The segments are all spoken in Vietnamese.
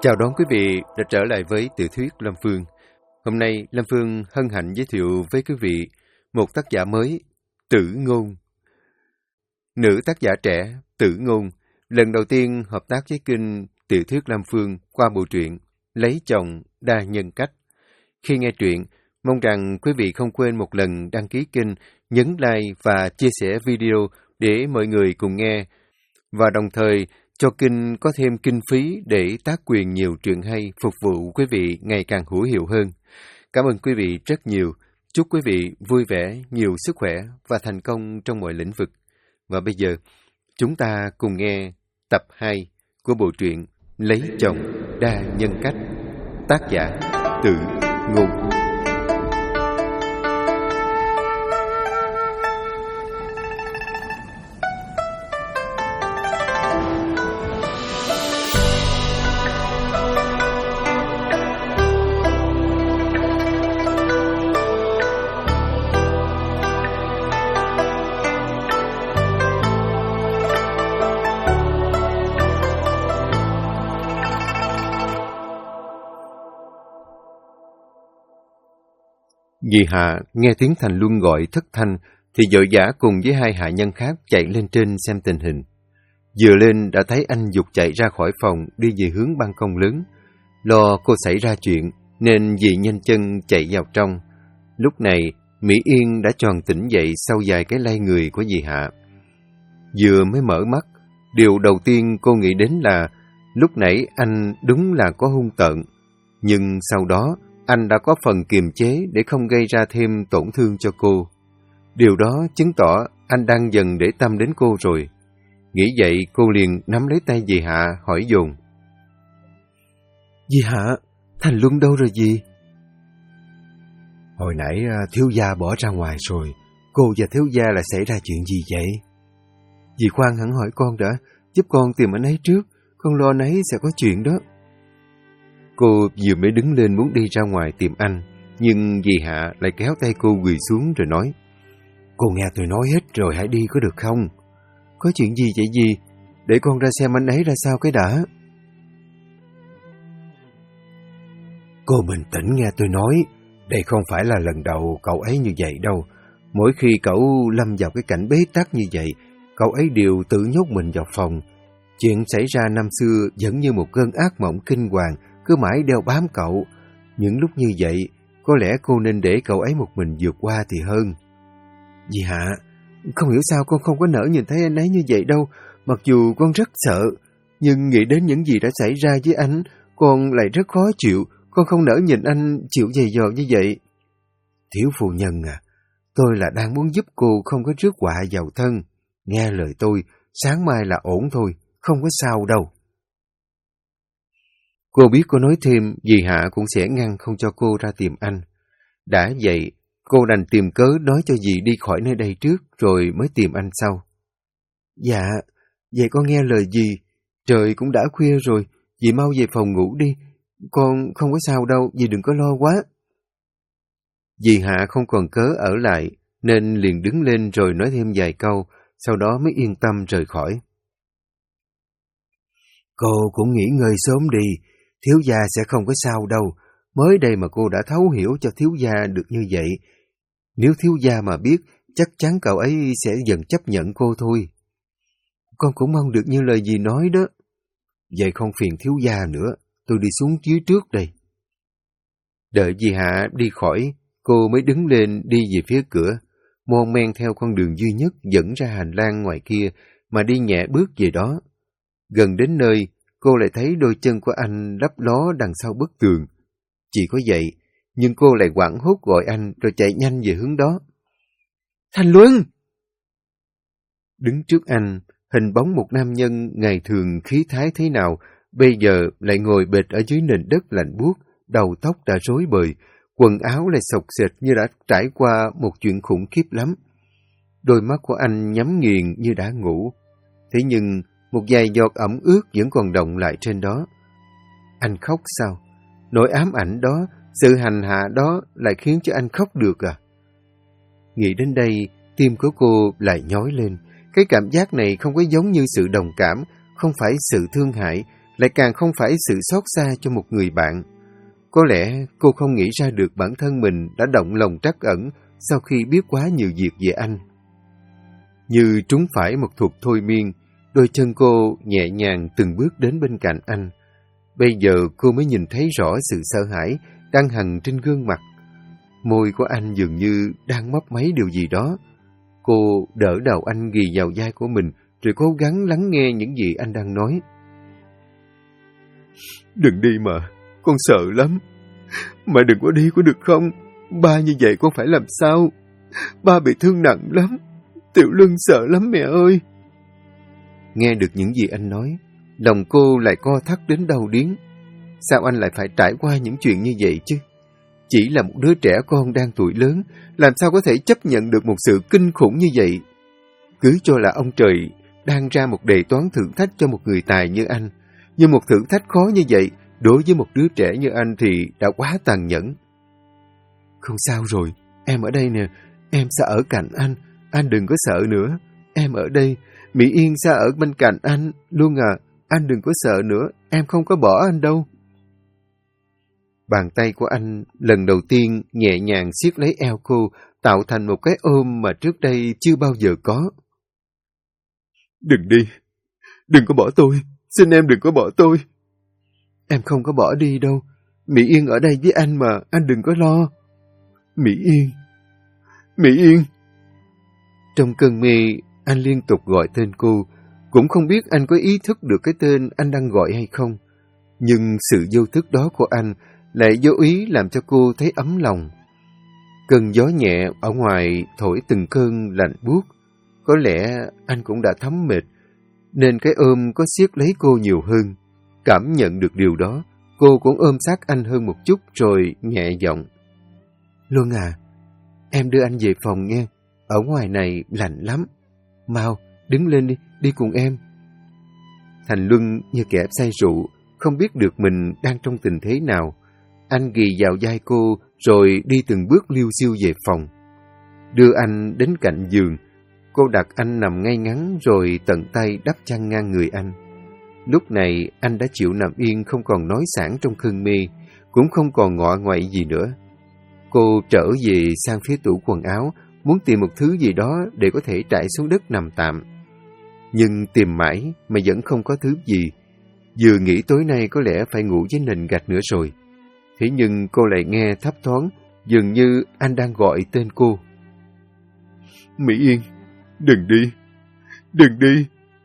Chào đón quý vị đã trở lại với tiểu thuyết Lâm Phương. Hôm nay Lâm Phương hân hạnh giới thiệu với quý vị một tác giả mới, Tử Ngôn. Nữ tác giả trẻ, Tử Ngôn, lần đầu tiên hợp tác với kênh tiểu thuyết Lâm Phương qua bộ truyện Lấy Chồng Đa Nhân Cách. Khi nghe truyện, mong rằng quý vị không quên một lần đăng ký kênh, nhấn like và chia sẻ video để mọi người cùng nghe, và đồng thời cho kênh có thêm kinh phí để tác quyền nhiều truyện hay phục vụ quý vị ngày càng hữu hiệu hơn. Cảm ơn quý vị rất nhiều. Chúc quý vị vui vẻ, nhiều sức khỏe và thành công trong mọi lĩnh vực. Và bây giờ, chúng ta cùng nghe tập 2 của bộ truyện Lấy Chồng Đa Nhân Cách, tác giả Tử Ngôn. Dì Hạ nghe tiếng Thành Luân gọi thất thanh thì vội vã cùng với hai hạ nhân khác chạy lên trên xem tình hình. Vừa lên đã thấy anh giục chạy ra khỏi phòng đi về hướng ban công lớn. Lo cô xảy ra chuyện nên dì nhanh chân chạy vào trong. Lúc này Mỹ Yên đã tròn tỉnh dậy sau vài cái lay người của dì Hạ. Vừa mới mở mắt, điều đầu tiên cô nghĩ đến là lúc nãy anh đúng là có hung tợn, nhưng sau đó anh đã có phần kiềm chế để không gây ra thêm tổn thương cho cô. Điều đó chứng tỏ anh đang dần để tâm đến cô rồi. Nghĩ vậy, cô liền nắm lấy tay dì Hạ hỏi dồn. Dì Hạ, Thành Luân đâu rồi dì? Hồi nãy thiếu gia bỏ ra ngoài rồi. Cô và thiếu gia là xảy ra chuyện gì vậy? Dì khoan hẳn hỏi con đã, giúp con tìm anh ấy trước. Con lo anh ấy sẽ có chuyện đó. Cô vừa mới đứng lên muốn đi ra ngoài tìm anh, nhưng dì Hạ lại kéo tay cô quỳ xuống rồi nói. Cô nghe tôi nói hết rồi, hãy đi có được không? Có chuyện gì vậy dì? Để con ra xem anh ấy ra sao cái đã. Cô bình tĩnh nghe tôi nói. Đây không phải là lần đầu cậu ấy như vậy đâu. Mỗi khi cậu lâm vào cái cảnh bế tắc như vậy, cậu ấy đều tự nhốt mình vào phòng. Chuyện xảy ra năm xưa vẫn như một cơn ác mộng kinh hoàng, cứ mãi đeo bám cậu. Những lúc như vậy, có lẽ cô nên để cậu ấy một mình vượt qua thì hơn. Dì Hạ, không hiểu sao con không có nỡ nhìn thấy anh ấy như vậy đâu. Mặc dù con rất sợ, nhưng nghĩ đến những gì đã xảy ra với anh, con lại rất khó chịu. Con không nỡ nhìn anh chịu dày dò như vậy. Thiếu phu nhân à, tôi là đang muốn giúp cô không có rước họa vào thân. Nghe lời tôi, sáng mai là ổn thôi, không có sao đâu. Cô biết cô nói thêm, dì Hạ cũng sẽ ngăn không cho cô ra tìm anh. Đã vậy, cô đành tìm cớ nói cho dì đi khỏi nơi đây trước, rồi mới tìm anh sau. Dạ, vậy con nghe lời dì. Trời cũng đã khuya rồi, dì mau về phòng ngủ đi. Con không có sao đâu, dì đừng có lo quá. Dì Hạ không còn cớ ở lại, nên liền đứng lên rồi nói thêm vài câu, sau đó mới yên tâm rời khỏi. Cô cũng nghỉ ngơi sớm đi, thiếu gia sẽ không có sao đâu. Mới đây mà cô đã thấu hiểu cho thiếu gia được như vậy. Nếu thiếu gia mà biết, chắc chắn cậu ấy sẽ dần chấp nhận cô thôi. Con cũng mong được như lời dì nói đó. Vậy không phiền thiếu gia nữa, tôi đi xuống dưới trước đây. Đợi dì Hạ đi khỏi, cô mới đứng lên đi về phía cửa, mon men theo con đường duy nhất dẫn ra hành lang ngoài kia mà đi nhẹ bước về đó. Gần đến nơi, cô lại thấy đôi chân của anh lấp ló đằng sau bức tường. Chỉ có vậy, nhưng cô lại hoảng hốt gọi anh rồi chạy nhanh về hướng đó. Thành Luân! Đứng trước anh, hình bóng một nam nhân ngày thường khí thái thế nào, bây giờ lại ngồi bệt ở dưới nền đất lạnh buốt, đầu tóc đã rối bời, quần áo lại xộc xệch như đã trải qua một chuyện khủng khiếp lắm. Đôi mắt của anh nhắm nghiền như đã ngủ. Thế nhưng một vài giọt ẩm ướt vẫn còn đọng lại trên đó. Anh khóc sao? Nỗi ám ảnh đó, sự hành hạ đó lại khiến cho anh khóc được à? Nghĩ đến đây, tim của cô lại nhói lên. Cái cảm giác này không có giống như sự đồng cảm, không phải sự thương hại, lại càng không phải sự xót xa cho một người bạn. Có lẽ cô không nghĩ ra được bản thân mình đã động lòng trắc ẩn sau khi biết quá nhiều việc về anh. Như trúng phải một thuật thôi miên, đôi chân cô nhẹ nhàng từng bước đến bên cạnh anh. Bây giờ cô mới nhìn thấy rõ sự sợ hãi đang hằn trên gương mặt. Môi của anh dường như đang mấp máy điều gì đó. Cô đỡ đầu anh ghì vào vai của mình, rồi cố gắng lắng nghe những gì anh đang nói. Đừng đi mà, con sợ lắm. Mà đừng có đi có được không? Ba như vậy con phải làm sao? Ba bị thương nặng lắm. Tiểu Luân sợ lắm mẹ ơi. Nghe được những gì anh nói, lòng cô lại co thắt đến đau điếng. Sao anh lại phải trải qua những chuyện như vậy chứ? Chỉ là một đứa trẻ con đang tuổi lớn, làm sao có thể chấp nhận được một sự kinh khủng như vậy? Cứ cho là ông trời đang ra một đề toán thử thách cho một người tài như anh. Nhưng một thử thách khó như vậy, đối với một đứa trẻ như anh thì đã quá tàn nhẫn. Không sao rồi, em ở đây nè, em sẽ ở cạnh anh đừng có sợ nữa. Em ở đây, Mỹ Yên sẽ ở bên cạnh anh, luôn à, anh đừng có sợ nữa, em không có bỏ anh đâu. Bàn tay của anh lần đầu tiên nhẹ nhàng siết lấy eo cô, tạo thành một cái ôm mà trước đây chưa bao giờ có. Đừng đi, đừng có bỏ tôi, xin em đừng có bỏ tôi. Em không có bỏ đi đâu, Mỹ Yên ở đây với anh mà, anh đừng có lo. Mỹ Yên, Mỹ Yên. Trong cơn mê, anh liên tục gọi tên cô, cũng không biết anh có ý thức được cái tên anh đang gọi hay không. Nhưng sự vô thức đó của anh lại vô ý làm cho cô thấy ấm lòng. Cơn gió nhẹ ở ngoài thổi từng cơn lạnh buốt. Có lẽ anh cũng đã thấm mệt, nên cái ôm có siết lấy cô nhiều hơn. Cảm nhận được điều đó, cô cũng ôm sát anh hơn một chút rồi nhẹ giọng. Luân à, em đưa anh về phòng nghe, ở ngoài này lạnh lắm. Mau, đứng lên đi, đi cùng em. Thành Luân như kẻ say rượu, không biết được mình đang trong tình thế nào. Anh ghì vào vai cô rồi đi từng bước liêu xiêu về phòng. Đưa anh đến cạnh giường, cô đặt anh nằm ngay ngắn rồi tận tay đắp chăn ngang người anh. Lúc này anh đã chịu nằm yên, không còn nói sảng trong cơn mê, cũng không còn ngọ ngoậy gì nữa. Cô trở về sang phía tủ quần áo, muốn tìm một thứ gì đó để có thể trải xuống đất nằm tạm. Nhưng tìm mãi mà vẫn không có thứ gì. Vừa nghĩ tối nay có lẽ phải ngủ với nền gạch nữa rồi. Thế nhưng cô lại nghe thấp thoáng, dường như anh đang gọi tên cô. Mỹ Yên, đừng đi, đừng đi.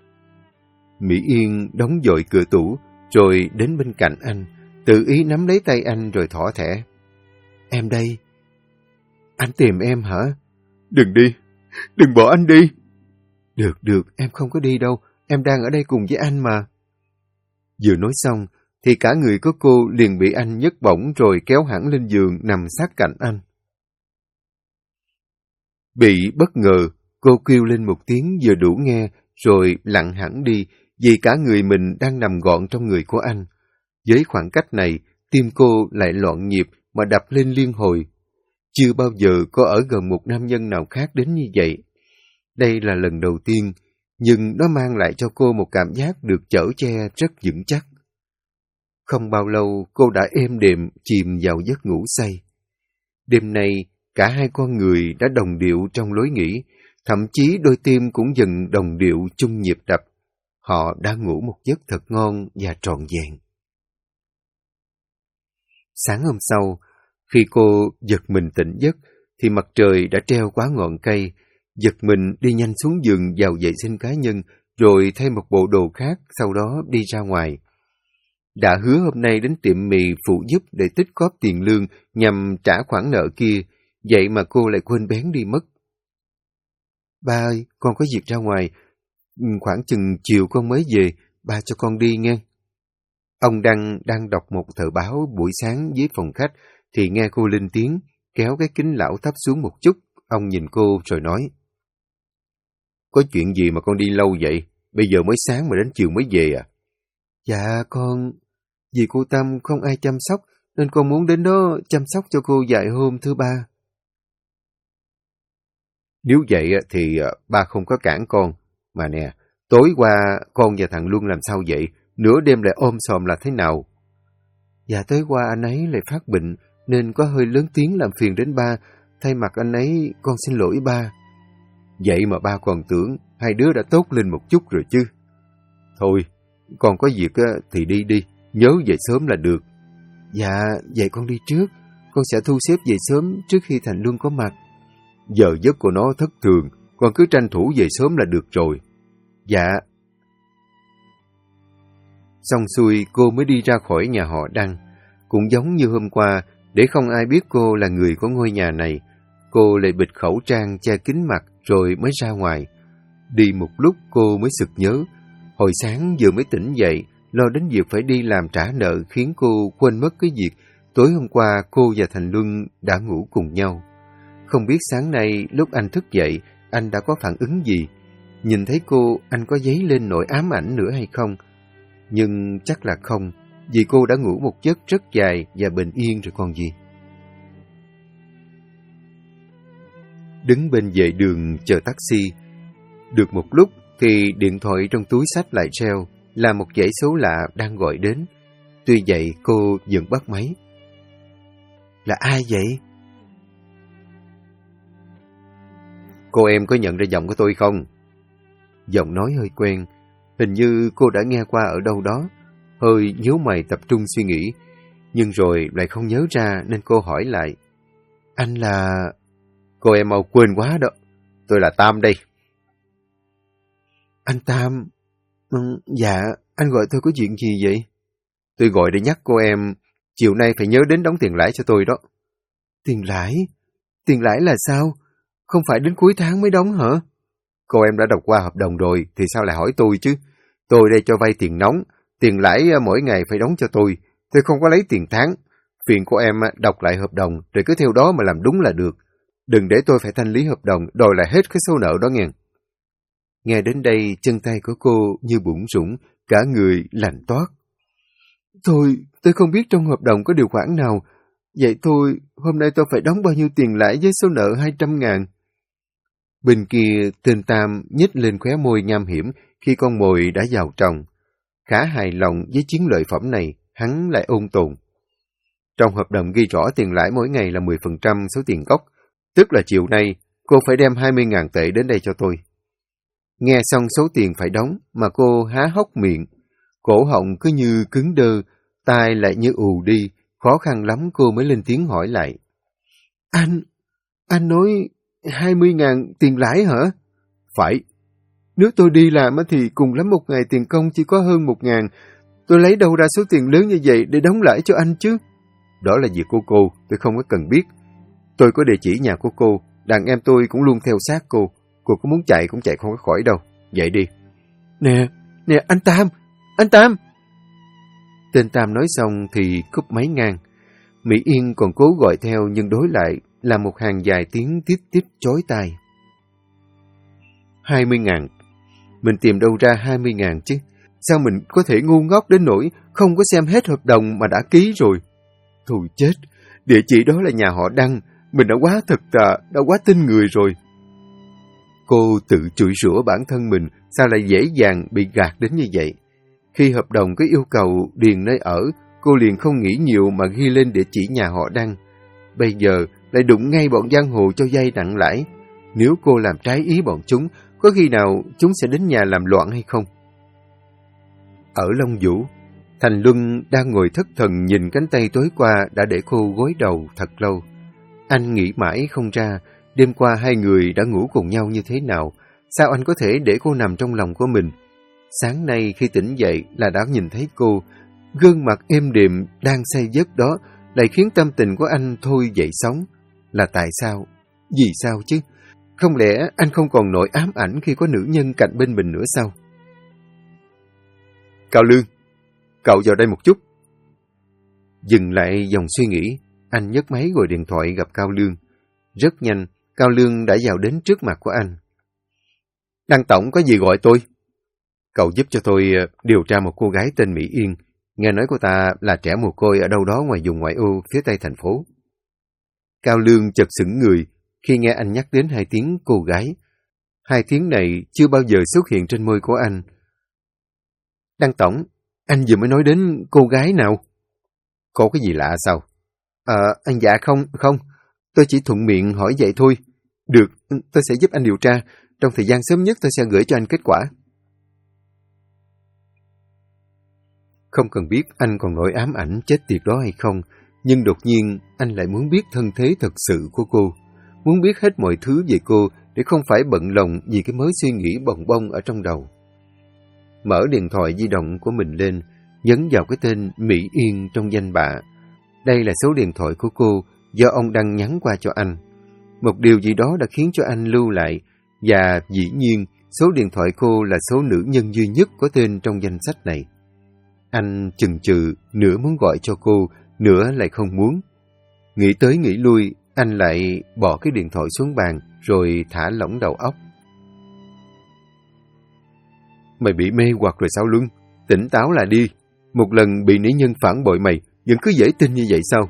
Mỹ Yên đóng dội cửa tủ, rồi đến bên cạnh anh, tự ý nắm lấy tay anh rồi thỏ thẻ. Em đây. Anh tìm em hả? Đừng đi, đừng bỏ anh đi. Được, em không có đi đâu, em đang ở đây cùng với anh mà. Vừa nói xong, thì cả người của cô liền bị anh nhấc bổng rồi kéo hẳn lên giường nằm sát cạnh anh. Bị bất ngờ, cô kêu lên một tiếng vừa đủ nghe rồi lặng hẳn đi vì cả người mình đang nằm gọn trong người của anh. Với khoảng cách này, tim cô lại loạn nhịp mà đập lên liên hồi. Chưa bao giờ cô ở gần một nam nhân nào khác đến như vậy. Đây là lần đầu tiên, nhưng nó mang lại cho cô một cảm giác được chở che rất vững chắc. Không bao lâu cô đã êm đềm chìm vào giấc ngủ say. Đêm nay, cả hai con người đã đồng điệu trong lối nghĩ, thậm chí đôi tim cũng dần đồng điệu chung nhịp đập. Họ đã ngủ một giấc thật ngon và trọn vẹn. Sáng hôm sau, khi cô giật mình tỉnh giấc, thì mặt trời đã treo quá ngọn cây. Giật mình đi nhanh xuống giường vào vệ sinh cá nhân, rồi thay một bộ đồ khác, sau đó đi ra ngoài. Đã hứa hôm nay đến tiệm mì phụ giúp để tích góp tiền lương nhằm trả khoản nợ kia, vậy mà cô lại quên bén đi mất. Ba ơi, con có việc ra ngoài, khoảng chừng chiều con mới về, ba cho con đi nghe. Ông Đăng đang đọc một tờ báo buổi sáng dưới phòng khách, thì nghe cô lên tiếng, kéo cái kính lão thấp xuống một chút. Ông nhìn cô rồi nói. Có chuyện gì mà con đi lâu vậy? Bây giờ mới sáng mà đến chiều mới về à? Dạ con, vì cô Tâm không ai chăm sóc, nên con muốn đến đó chăm sóc cho cô vài hôm thưa ba. Nếu vậy thì ba không có cản con. Mà nè, tối qua con và thằng Luân làm sao vậy? nửa đêm lại ôm sòm là thế nào? Dạ tối qua anh ấy lại phát bệnh, nên có hơi lớn tiếng làm phiền đến ba. Thay mặt anh ấy, con xin lỗi ba. Vậy mà ba còn tưởng hai đứa đã tốt lên một chút rồi chứ. Thôi, con có việc thì đi đi, nhớ về sớm là được. Dạ, vậy con đi trước. Con sẽ thu xếp về sớm trước khi Thành Luân có mặt. Giờ giấc của nó thất thường, con cứ tranh thủ về sớm là được rồi. Dạ. Xong xuôi cô mới đi ra khỏi nhà họ Đăng. Cũng giống như hôm qua, để không ai biết cô là người của ngôi nhà này, cô lại bịt khẩu trang che kín mặt rồi mới ra ngoài. Đi một lúc cô mới sực nhớ, hồi sáng vừa mới tỉnh dậy, lo đến việc phải đi làm trả nợ khiến cô quên mất cái việc tối hôm qua cô và Thành Luân đã ngủ cùng nhau. Không biết sáng nay lúc anh thức dậy, anh đã có phản ứng gì? Nhìn thấy cô, anh có dấy lên nỗi ám ảnh nữa hay không? Nhưng chắc là không, vì cô đã ngủ một giấc rất dài và bình yên rồi còn gì. Đứng bên vệ đường chờ taxi. Được một lúc thì điện thoại trong túi xách lại reo, là một dãy số lạ đang gọi đến. Tuy vậy cô vẫn bắt máy. Là ai vậy? Cô em có nhận ra giọng của tôi không? Giọng nói hơi quen, hình như cô đã nghe qua ở đâu đó. Hơi nhíu mày tập trung suy nghĩ, nhưng rồi lại không nhớ ra nên cô hỏi lại. Anh là... Cô em mau quên quá đó. Tôi là Tam đây. Anh Tam... Dạ, anh gọi tôi có chuyện gì vậy? Tôi gọi để nhắc cô em chiều nay phải nhớ đến đóng tiền lãi cho tôi đó. Tiền lãi? Tiền lãi là sao? Không phải đến cuối tháng mới đóng hả? Cô em đã đọc qua hợp đồng rồi thì sao lại hỏi tôi chứ? Tôi đây cho vay tiền nóng, tiền lãi mỗi ngày phải đóng cho tôi không có lấy tiền tháng. Phiền cô em đọc lại hợp đồng rồi cứ theo đó mà làm đúng là được. Đừng để tôi phải thanh lý hợp đồng đòi lại hết cái số nợ đó nghe. Nghe đến đây, chân tay của cô như bủn rủn, cả người lạnh toát. Tôi không biết trong hợp đồng có điều khoản nào. Vậy thôi, hôm nay tôi phải đóng bao nhiêu tiền lãi với số nợ 200.000? Bên kia, tên Tam nhếch lên khóe môi nham hiểm khi con mồi đã vào trong. Khá hài lòng với chiến lợi phẩm này, hắn lại ôn tồn. Trong hợp đồng ghi rõ tiền lãi mỗi ngày là 10% số tiền gốc, tức là chiều nay cô phải đem 20.000 tệ đến đây cho tôi. Nghe xong số tiền phải đóng mà cô há hốc miệng, cổ họng cứ như cứng đơ, tai lại như ù đi, khó khăn lắm cô mới lên tiếng hỏi lại. Anh nói 20.000 tiền lãi hả? Phải. Nếu tôi đi làm thì cùng lắm một ngày tiền công chỉ có hơn 1.000. Tôi lấy đâu ra số tiền lớn như vậy để đóng lãi cho anh chứ? Đó là việc của cô, tôi không có cần biết. Tôi có địa chỉ nhà của cô, đàn em tôi cũng luôn theo sát cô. Cô có muốn chạy cũng chạy không có khỏi đâu. Vậy đi. Nè, anh Tam! Tên Tam nói xong thì cúp máy ngang. Mỹ Yên còn cố gọi theo nhưng đối lại là một hàng dài tiếng tít tít chói tai. 20.000. Mình tìm đâu ra 20.000 chứ? Sao mình có thể ngu ngốc đến nỗi không có xem hết hợp đồng mà đã ký rồi? Thôi chết, địa chỉ đó là nhà họ Đăng. Mình đã quá thật tà, đã quá tin người rồi. Cô tự chửi rủa bản thân mình, sao lại dễ dàng bị gạt đến như vậy? Khi hợp đồng có yêu cầu điền nơi ở, cô liền không nghĩ nhiều mà ghi lên địa chỉ nhà họ Đăng. Bây giờ lại đụng ngay bọn giang hồ cho vay nặng lãi. Nếu cô làm trái ý bọn chúng, có khi nào chúng sẽ đến nhà làm loạn hay không? Ở Long Vũ, Thành Luân đang ngồi thất thần nhìn cánh tay tối qua đã để cô gối đầu thật lâu. Anh nghĩ mãi không ra, đêm qua hai người đã ngủ cùng nhau như thế nào, sao anh có thể để cô nằm trong lòng của mình? Sáng nay khi tỉnh dậy là đã nhìn thấy cô, gương mặt êm đềm đang say giấc đó lại khiến tâm tình của anh thôi dậy sóng. Là tại sao? Vì sao chứ? Không lẽ anh không còn nỗi ám ảnh khi có nữ nhân cạnh bên mình nữa sao? Cao Lương, cậu vào đây một chút. Dừng lại dòng suy nghĩ, anh nhấc máy gọi điện thoại gặp Cao Lương. Rất nhanh, Cao Lương đã vào đến trước mặt của anh. Đăng tổng có gì gọi tôi? Cậu giúp cho tôi điều tra một cô gái tên Mỹ Yên. Nghe nói cô ta là trẻ mồ côi ở đâu đó ngoài vùng ngoại ô phía tây thành phố. Cao Lương chợt sững người khi nghe anh nhắc đến hai tiếng cô gái. Hai tiếng này chưa bao giờ xuất hiện trên môi của anh. Đăng tổng, Anh vừa mới nói đến cô gái nào? Có cái gì lạ sao? Anh dạ không. Tôi chỉ thuận miệng hỏi vậy thôi. Được, tôi sẽ giúp anh điều tra. Trong thời gian sớm nhất tôi sẽ gửi cho anh kết quả. Không cần biết anh còn nỗi ám ảnh chết tiệt đó hay không, nhưng đột nhiên anh lại muốn biết thân thế thật sự của cô. Muốn biết hết mọi thứ về cô để không phải bận lòng vì cái mớ suy nghĩ bồng bông ở trong đầu. Mở điện thoại di động của mình lên, nhấn vào cái tên Mỹ Yên trong danh bạ. Đây là số điện thoại của cô do ông đăng nhắn qua cho anh. Một điều gì đó đã khiến cho anh lưu lại, và dĩ nhiên số điện thoại cô là số nữ nhân duy nhất có tên trong danh sách này. Anh chần chừ, nửa muốn gọi cho cô, nửa lại không muốn. Nghĩ tới nghĩ lui, anh lại bỏ cái điện thoại xuống bàn, rồi thả lỏng đầu óc. Mày bị mê hoặc rồi sao Luân? Tỉnh táo lại đi. Một lần bị nữ nhân phản bội mày, vẫn cứ dễ tin như vậy sao?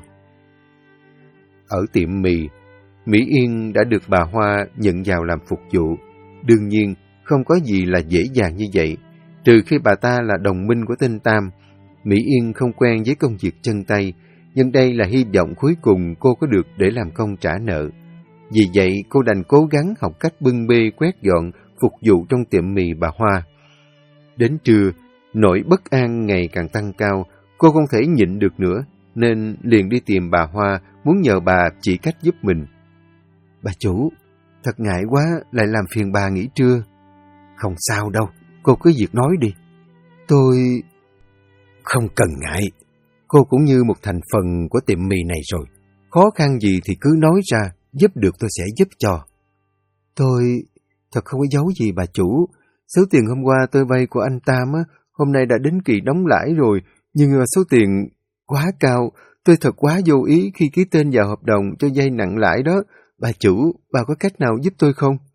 Ở tiệm mì, Mỹ Yên đã được bà Hoa nhận vào làm phục vụ. Đương nhiên, không có gì là dễ dàng như vậy. Trừ khi bà ta là đồng minh của tên Tam, Mỹ Yên không quen với công việc chân tay, nhưng đây là hy vọng cuối cùng cô có được để làm công trả nợ. Vì vậy, cô đành cố gắng học cách bưng bê quét dọn, phục vụ trong tiệm mì bà Hoa. Đến trưa, nỗi bất an ngày càng tăng cao, cô không thể nhịn được nữa, nên liền đi tìm bà Hoa, muốn nhờ bà chỉ cách giúp mình. Bà chủ, thật ngại quá, lại làm phiền bà nghỉ trưa. Không sao đâu, cô cứ việc nói đi. Tôi... Không cần ngại, cô cũng như một thành phần của tiệm mì này rồi. Khó khăn gì thì cứ nói ra, giúp được tôi sẽ giúp cho. Tôi thật không có giấu gì bà chủ. Số tiền hôm qua tôi vay của anh Tam á, hôm nay đã đến kỳ đóng lãi rồi, nhưng số tiền quá cao, tôi thật quá vô ý khi ký tên vào hợp đồng cho vay nặng lãi đó. Bà chủ, bà có cách nào giúp tôi không?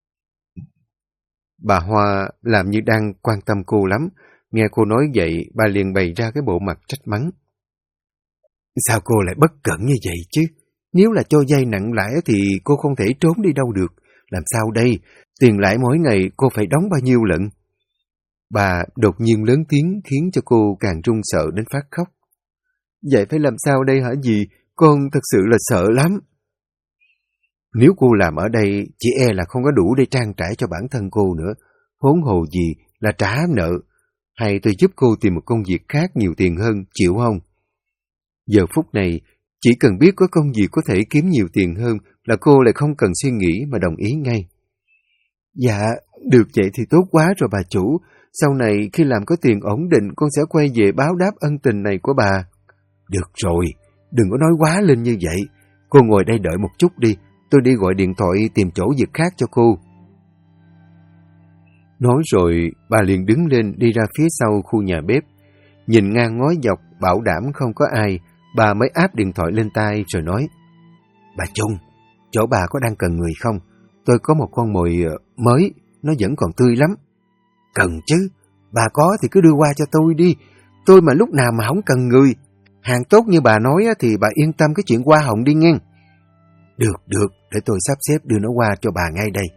Bà Hoa làm như đang quan tâm cô lắm. Nghe cô nói vậy, bà liền bày ra cái bộ mặt trách mắng. Sao cô lại bất cẩn như vậy chứ? Nếu là cho vay nặng lãi thì cô không thể trốn đi đâu được. Làm sao đây? Tiền lãi mỗi ngày cô phải đóng bao nhiêu lận? Bà đột nhiên lớn tiếng khiến cho cô càng run sợ đến phát khóc. Vậy phải làm sao đây hả dì? Con thật sự là sợ lắm. Nếu cô làm ở đây, chỉ e là không có đủ để trang trải cho bản thân cô nữa. Huống hồ gì là trả nợ. Hay tôi giúp cô tìm một công việc khác nhiều tiền hơn, chịu không? Giờ phút này, chỉ cần biết có công việc có thể kiếm nhiều tiền hơn là cô lại không cần suy nghĩ mà đồng ý ngay. Dạ, được vậy thì tốt quá rồi bà chủ. Sau này khi làm có tiền ổn định con sẽ quay về báo đáp ân tình này của bà. Được rồi, đừng có nói quá lên như vậy. Cô ngồi đây đợi một chút đi, tôi đi gọi điện thoại tìm chỗ việc khác cho cô. Nói rồi, bà liền đứng lên đi ra phía sau khu nhà bếp. Nhìn ngang ngó dọc, bảo đảm không có ai, bà mới áp điện thoại lên tai rồi nói. Bà Trung, chỗ bà có đang cần người không? Tôi có một con mồi mới, nó vẫn còn tươi lắm. Cần chứ, bà có thì cứ đưa qua cho tôi đi. Tôi mà lúc nào mà không cần người. Hàng tốt như bà nói thì bà yên tâm cái chuyện hoa hồng đi nghe. Được, để tôi sắp xếp đưa nó qua cho bà ngay đây.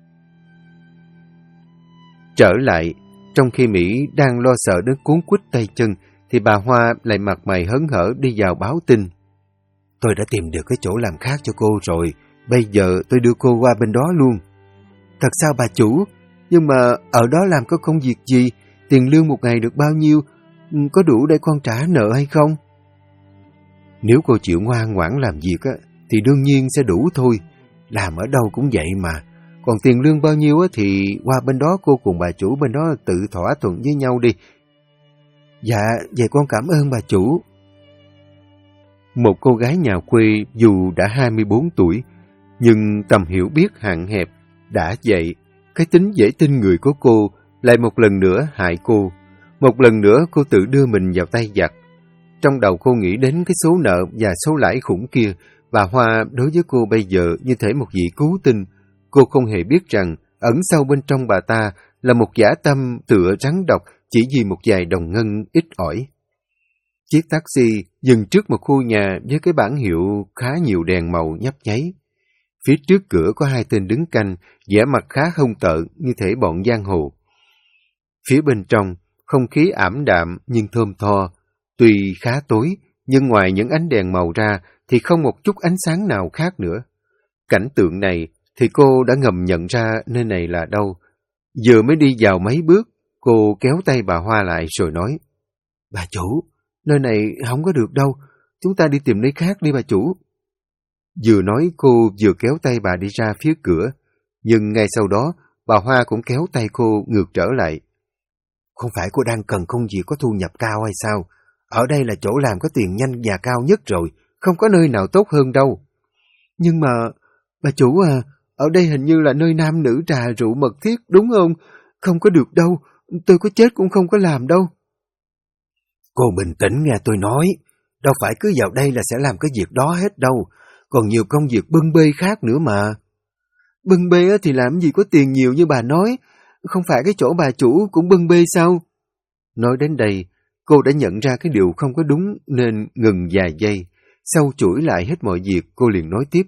Trở lại, trong khi Mỹ đang lo sợ đến cuốn quýt tay chân, thì bà Hoa lại mặt mày hớn hở đi vào báo tin. Tôi đã tìm được cái chỗ làm khác cho cô rồi, bây giờ tôi đưa cô qua bên đó luôn. Thật sao bà chủ? Nhưng mà ở đó làm có công việc gì? Tiền lương một ngày được bao nhiêu? Có đủ để con trả nợ hay không? Nếu cô chịu ngoan ngoãn làm việc thì đương nhiên sẽ đủ thôi. Làm ở đâu cũng vậy mà. Còn tiền lương bao nhiêu thì qua bên đó cô cùng bà chủ bên đó tự thỏa thuận với nhau đi. Dạ, vậy con cảm ơn bà chủ. Một cô gái nhà quê dù đã 24 tuổi, nhưng tầm hiểu biết hạn hẹp, đã vậy, cái tính dễ tin người của cô lại một lần nữa hại cô. Một lần nữa cô tự đưa mình vào tay giặc. Trong đầu cô nghĩ đến cái số nợ và số lãi khủng kia, bà Hoa đối với cô bây giờ như thể một vị cứu tinh. Cô không hề biết rằng ẩn sâu bên trong bà ta là một dã tâm tựa rắn độc chỉ vì một vài đồng ngân ít ỏi. Chiếc taxi dừng trước một khu nhà với cái bảng hiệu khá nhiều đèn màu nhấp nháy. Phía trước cửa có hai tên đứng canh, vẻ mặt khá hung tợn như thể bọn giang hồ. Phía bên trong, không khí ảm đạm nhưng thơm tho. Tuy khá tối, nhưng ngoài những ánh đèn màu ra thì không một chút ánh sáng nào khác nữa. Cảnh tượng này thì cô đã ngầm nhận ra nơi này là đâu. Vừa mới đi vào mấy bước, cô kéo tay bà Hoa lại rồi nói: "Bà chủ, nơi này không có được đâu, chúng ta đi tìm nơi khác đi bà chủ." Vừa nói cô vừa kéo tay bà đi ra phía cửa, nhưng ngay sau đó bà Hoa cũng kéo tay cô ngược trở lại. "Không phải cô đang cần công việc có thu nhập cao hay sao? Ở đây là chỗ làm có tiền nhanh và cao nhất rồi, không có nơi nào tốt hơn đâu." "Nhưng mà, bà chủ à, ở đây hình như là nơi nam nữ trà rượu mật thiết đúng không? Không có được đâu, tôi có chết cũng không có làm đâu." Cô bình tĩnh nghe tôi nói, đâu phải cứ vào đây là sẽ làm cái việc đó hết đâu, còn nhiều công việc bưng bê khác nữa mà. Bưng bê thì làm gì có tiền nhiều như bà nói, không phải cái chỗ bà chủ cũng bưng bê sao? Nói đến đây, cô đã nhận ra cái điều không có đúng nên ngừng vài giây. Sau chuỗi lại hết mọi việc, cô liền nói tiếp: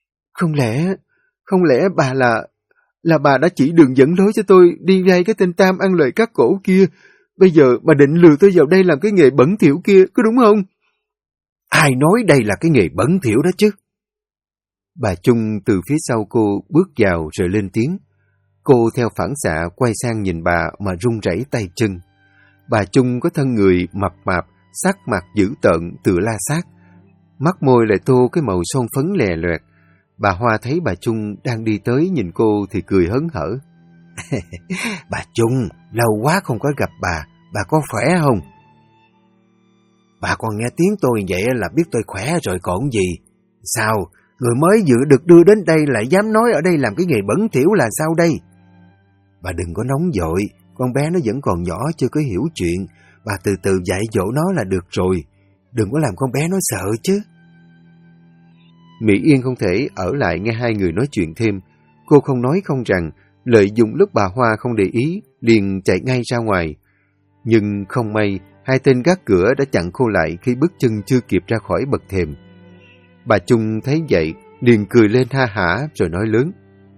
Không lẽ bà là bà đã chỉ đường dẫn lối cho tôi đi vay cái tên Tam ăn lời cắt cổ kia. Bây giờ bà định lừa tôi vào đây làm cái nghề bẩn thỉu kia, có đúng không? Ai nói đây là cái nghề bẩn thỉu đó chứ? Bà Chung từ phía sau cô bước vào rồi lên tiếng. Cô theo phản xạ quay sang nhìn bà mà run rẩy tay chân. Bà Chung có thân người mập mạp, sắc mặt dữ tợn tựa la sát. Mắt môi lại tô cái màu son phấn lè loẹt. Bà Hoa thấy bà Chung đang đi tới nhìn cô thì cười hớn hở. Bà Chung, lâu quá không có gặp bà có khỏe không? Bà còn nghe tiếng tôi vậy là biết tôi khỏe rồi còn gì. Sao, người mới vừa được đưa đến đây lại dám nói ở đây làm cái nghề bẩn thỉu là sao đây? Bà đừng có nóng vội, con bé nó vẫn còn nhỏ chưa có hiểu chuyện, bà từ từ dạy dỗ nó là được rồi, đừng có làm con bé nó sợ chứ. Mỹ Yên không thể ở lại nghe hai người nói chuyện thêm. Cô không nói không rằng, lợi dụng lúc bà Hoa không để ý, liền chạy ngay ra ngoài. Nhưng không may, hai tên gác cửa đã chặn cô lại khi bước chân chưa kịp ra khỏi bậc thềm. Bà Chung thấy vậy, liền cười lên ha hả rồi nói lớn.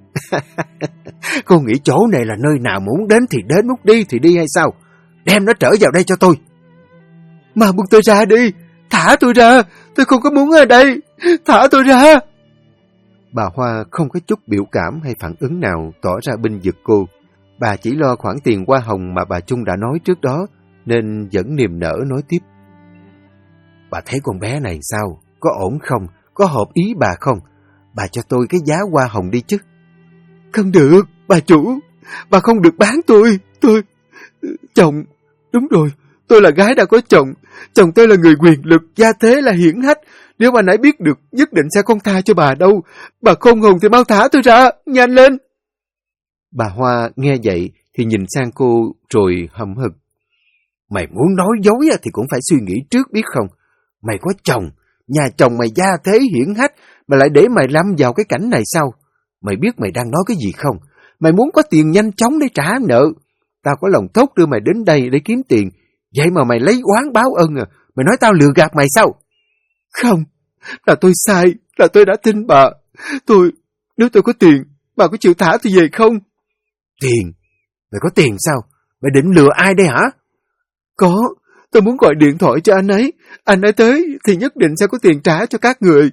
Cô nghĩ chỗ này là nơi nào muốn đến thì đến, muốn đi thì đi hay sao? Đem nó trở vào đây cho tôi. Mà buông tôi ra đi, thả tôi ra, tôi không có muốn ở đây, thả tôi ra. Bà Hoa không có chút biểu cảm hay phản ứng nào tỏ ra bênh vực cô. Bà chỉ lo khoản tiền hoa hồng mà bà Chung đã nói trước đó, nên vẫn niềm nở nói tiếp. Bà thấy con bé này sao? Có ổn không? Có hợp ý bà không? Bà cho tôi cái giá hoa hồng đi chứ. Không được, bà chủ, bà không được bán tôi. Chồng, đúng rồi, tôi là gái đã có chồng. Chồng tôi là người quyền lực, gia thế là hiển hách. Nếu bà nãy biết được, nhất định sẽ không tha cho bà đâu. Bà khôn hồn thì mau thả tôi ra, nhanh lên. Bà Hoa nghe vậy thì nhìn sang cô rồi hậm hực. Mày muốn nói dối thì cũng phải suy nghĩ trước biết không? Mày có chồng, nhà chồng mày gia thế hiển hách, mà lại để mày lâm vào cái cảnh này sao? Mày biết mày đang nói cái gì không? Mày muốn có tiền nhanh chóng để trả nợ. Tao có lòng tốt đưa mày đến đây để kiếm tiền. Vậy mà mày lấy oán báo ân à? Mày nói tao lừa gạt mày sao? Không, là tôi sai, là tôi đã tin bà. Nếu tôi có tiền, bà có chịu thả tôi về không? Tiền? Mày có tiền sao? Mày định lừa ai đây hả? Có, tôi muốn gọi điện thoại cho anh ấy tới thì nhất định sẽ có tiền trả cho các người.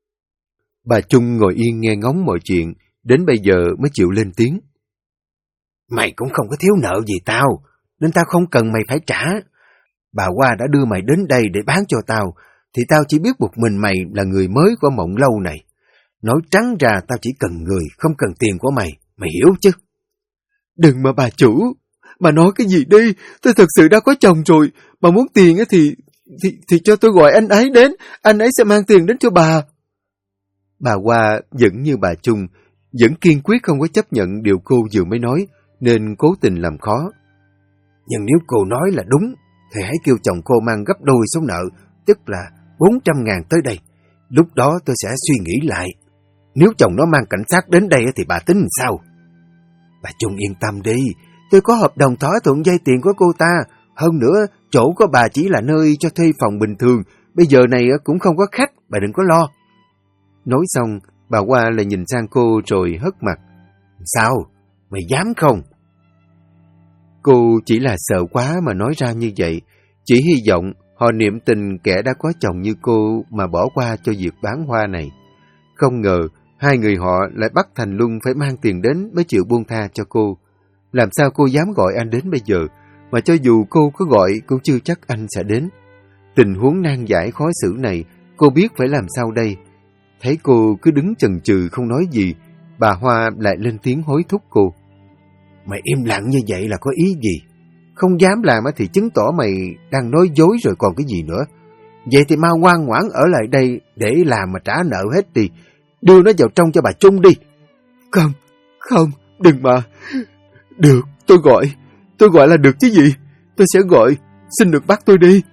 Bà Chung ngồi yên nghe ngóng mọi chuyện, đến bây giờ mới chịu lên tiếng. Mày cũng không có thiếu nợ gì tao, nên tao không cần mày phải trả. Bà Hoa đã đưa mày đến đây để bán cho tao, thì tao chỉ biết một mình mày là người mới của Mộng Lâu này. Nói trắng ra tao chỉ cần người, không cần tiền của mày, mày hiểu chứ? Đừng mà bà chủ, bà nói cái gì đi, tôi thật sự đã có chồng rồi, bà muốn tiền thì cho tôi gọi anh ấy đến, anh ấy sẽ mang tiền đến cho bà. Bà Hoa vẫn như bà Chung, vẫn kiên quyết không có chấp nhận điều cô vừa mới nói, nên cố tình làm khó. Nhưng nếu cô nói là đúng, thì hãy kêu chồng cô mang gấp đôi số nợ, tức là 400.000 tới đây. Lúc đó tôi sẽ suy nghĩ lại. Nếu chồng nó mang cảnh sát đến đây thì bà tính sao? Bà Chung yên tâm đi, tôi có hợp đồng thỏa thuận vay tiền của cô ta. Hơn nữa, chỗ của bà chỉ là nơi cho thuê phòng bình thường, bây giờ này cũng không có khách, bà đừng có lo. Nói xong, bà Hoa lại nhìn sang cô rồi hất mặt. Sao? Mày dám không? Cô chỉ là sợ quá mà nói ra như vậy, chỉ hy vọng họ niệm tình kẻ đã có chồng như cô mà bỏ qua cho việc bán hoa này. Không ngờ, hai người họ lại bắt Thành Luân phải mang tiền đến mới chịu buông tha cho cô. Làm sao cô dám gọi anh đến bây giờ, mà cho dù cô có gọi cũng chưa chắc anh sẽ đến. Tình huống nan giải khó xử này, cô biết phải làm sao đây. Thấy cô cứ đứng chần chừ không nói gì, bà Hoa lại lên tiếng hối thúc cô. Mày im lặng như vậy là có ý gì? Không dám làm thì chứng tỏ mày đang nói dối rồi còn cái gì nữa. Vậy thì mau ngoan ngoãn ở lại đây để làm mà trả nợ hết đi. Đưa nó vào trong cho bà Trung đi. Không, đừng mà. Được, tôi gọi là được chứ gì. Tôi sẽ gọi, xin được bắt tôi đi.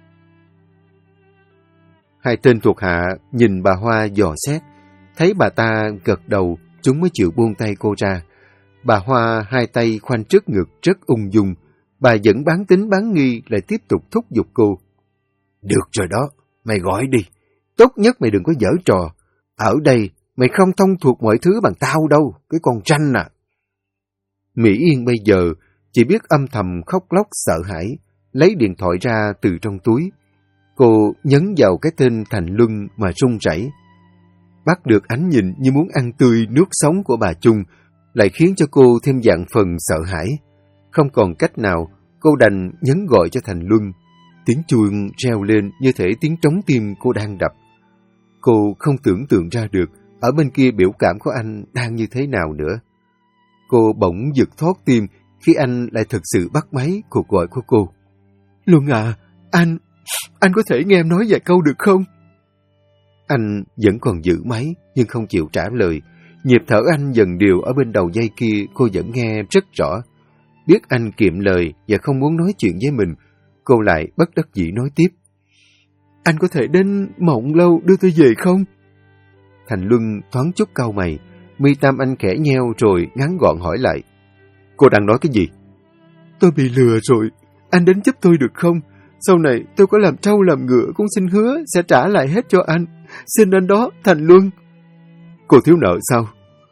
Hai tên thuộc hạ nhìn bà Hoa dò xét, thấy bà ta gật đầu, chúng mới chịu buông tay cô ra. Bà Hoa hai tay khoanh trước ngực rất ung dung, bà vẫn bán tính bán nghi lại tiếp tục thúc giục cô. Được rồi đó, mày gọi đi, tốt nhất mày đừng có giở trò. Ở đây mày không thông thuộc mọi thứ bằng tao đâu, cái con tranh à. Mỹ Yên bây giờ chỉ biết âm thầm khóc lóc sợ hãi, lấy điện thoại ra từ trong túi. Cô nhấn vào cái tên Thành Luân mà run rẩy. Bắt được ánh nhìn như muốn ăn tươi nước sống của bà Trung lại khiến cho cô thêm vạn phần sợ hãi. Không còn cách nào, cô đành nhấn gọi cho Thành Luân. Tiếng chuông reo lên như thể tiếng trống tim cô đang đập. Cô không tưởng tượng ra được ở bên kia biểu cảm của anh đang như thế nào nữa. Cô bỗng giật thót tim khi anh lại thực sự bắt máy cuộc gọi của cô. Luân à, anh có thể nghe em nói vài câu được không? Anh vẫn còn giữ máy nhưng không chịu trả lời. Nhịp thở anh dần đều ở bên đầu dây kia cô vẫn nghe rất rõ. Biết anh kiệm lời và không muốn nói chuyện với mình, cô lại bất đắc dĩ nói tiếp. Anh có thể đến Mộng Lâu đưa tôi về không? Thành Luân thoáng chút cau mày, mi tâm anh khẽ nheo rồi ngắn gọn hỏi lại. Cô đang nói cái gì? Tôi bị lừa rồi, anh đến giúp tôi được không? Sau này tôi có làm trâu làm ngựa cũng xin hứa sẽ trả lại hết cho anh. Xin anh đó, Thành Luân. Cô thiếu nợ sao?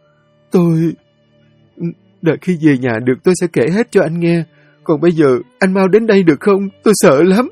Đợi khi về nhà được tôi sẽ kể hết cho anh nghe. Còn bây giờ anh mau đến đây được không? Tôi sợ lắm.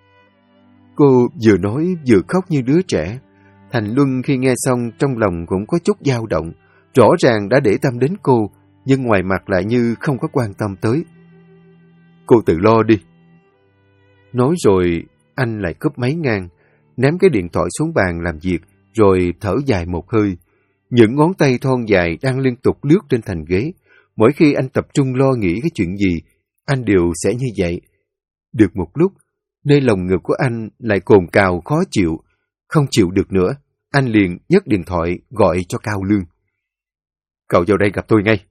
Cô vừa nói vừa khóc như đứa trẻ. Thành Luân khi nghe xong trong lòng cũng có chút dao động. Rõ ràng đã để tâm đến cô, nhưng ngoài mặt lại như không có quan tâm tới. Cô tự lo đi. Nói rồi, anh lại cúp máy ngang, ném cái điện thoại xuống bàn làm việc, rồi thở dài một hơi. Những ngón tay thon dài đang liên tục lướt trên thành ghế. Mỗi khi anh tập trung lo nghĩ cái chuyện gì, anh đều sẽ như vậy. Được một lúc, nơi lồng ngực của anh lại cồn cào khó chịu. Không chịu được nữa, anh liền nhấc điện thoại gọi cho Cao Lương. Cậu vào đây gặp tôi ngay.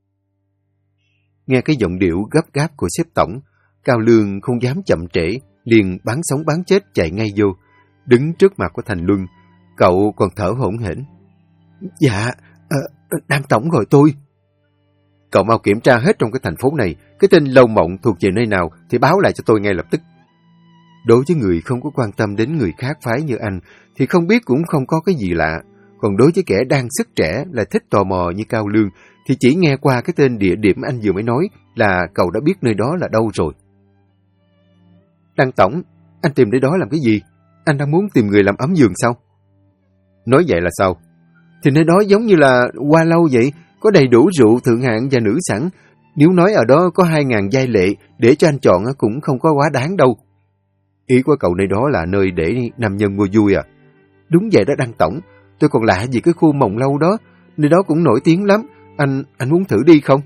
Nghe cái giọng điệu gấp gáp của sếp tổng, Cao Lương không dám chậm trễ, liền bán sống bán chết chạy ngay vô. Đứng trước mặt của Thành Luân, cậu còn thở hổn hển. Dạ, Đan tổng gọi tôi. Cậu mau kiểm tra hết trong cái thành phố này, cái tên Lâu Mộng thuộc về nơi nào thì báo lại cho tôi ngay lập tức. Đối với người không có quan tâm đến người khác phái như anh thì không biết cũng không có cái gì lạ. Còn đối với kẻ đang sức trẻ lại thích tò mò như Cao Lương thì chỉ nghe qua cái tên địa điểm anh vừa mới nói là cậu đã biết nơi đó là đâu rồi. Đan tổng, anh tìm nơi đó làm cái gì? Anh đang muốn tìm người làm ấm giường sao? Nói vậy là sao? Thì nơi đó giống như là Hoa Lâu vậy, có đầy đủ rượu thượng hạng và nữ sẵn. Nếu nói ở đó có 2.000 giai lệ để cho anh chọn cũng không có quá đáng đâu. Ý của cậu nơi đó là nơi để nam nhân mua vui à? Đúng vậy đó Đan tổng, tôi còn lạ gì cái khu Mộng Lâu đó, nơi đó cũng nổi tiếng lắm. Anh muốn thử đi không?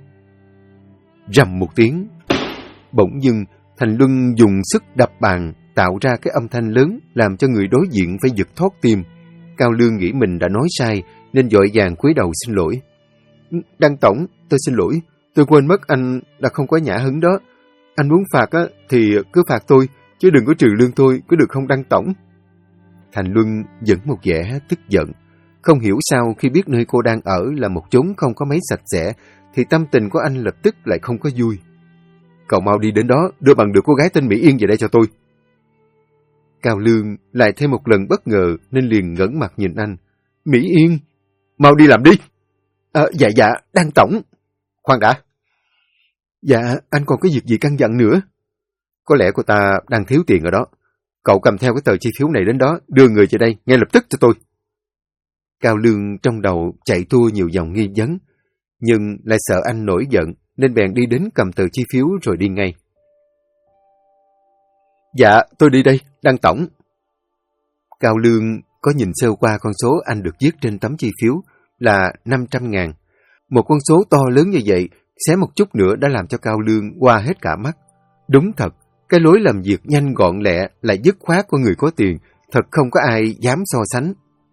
Rầm một tiếng, bỗng dưng Thành Luân dùng sức đập bàn tạo ra cái âm thanh lớn làm cho người đối diện phải giật thót tim. Cao Lương nghĩ mình đã nói sai nên vội vàng cúi đầu xin lỗi. Đan tổng, tôi xin lỗi, tôi quên mất anh đã không có nhã hứng đó. Anh muốn phạt thì cứ phạt tôi, chứ đừng có trừ lương tôi, có được không Đan tổng? Thành Luân vẫn một vẻ tức giận. Không hiểu sao khi biết nơi cô đang ở là một chốn không có mấy sạch sẽ, thì tâm tình của anh lập tức lại không có vui. Cậu mau đi đến đó, đưa bằng được cô gái tên Mỹ Yên về đây cho tôi. Cao Lương lại thêm một lần bất ngờ nên liền ngẩng mặt nhìn anh. Mỹ Yên, mau đi làm đi. Dạ, Đan tổng. Khoan đã. Dạ, anh còn có việc gì căn dặn nữa? Có lẽ cô ta đang thiếu tiền ở đó. Cậu cầm theo cái tờ chi phiếu này đến đó, đưa người về đây, ngay lập tức cho tôi. Cao Lương trong đầu chạy tua nhiều dòng nghi vấn, nhưng lại sợ anh nổi giận, nên bèn đi đến cầm tờ chi phiếu rồi đi ngay. Dạ, tôi đi đây, đăng tổng. Cao Lương có nhìn sơ qua con số anh được viết trên tấm chi phiếu là 500.000. Một con số to lớn như vậy, xé một chút nữa đã làm cho Cao Lương qua hết cả mắt. Đúng thật, cái lối làm việc nhanh gọn lẹ lại dứt khoát của người có tiền, thật không có ai dám so sánh.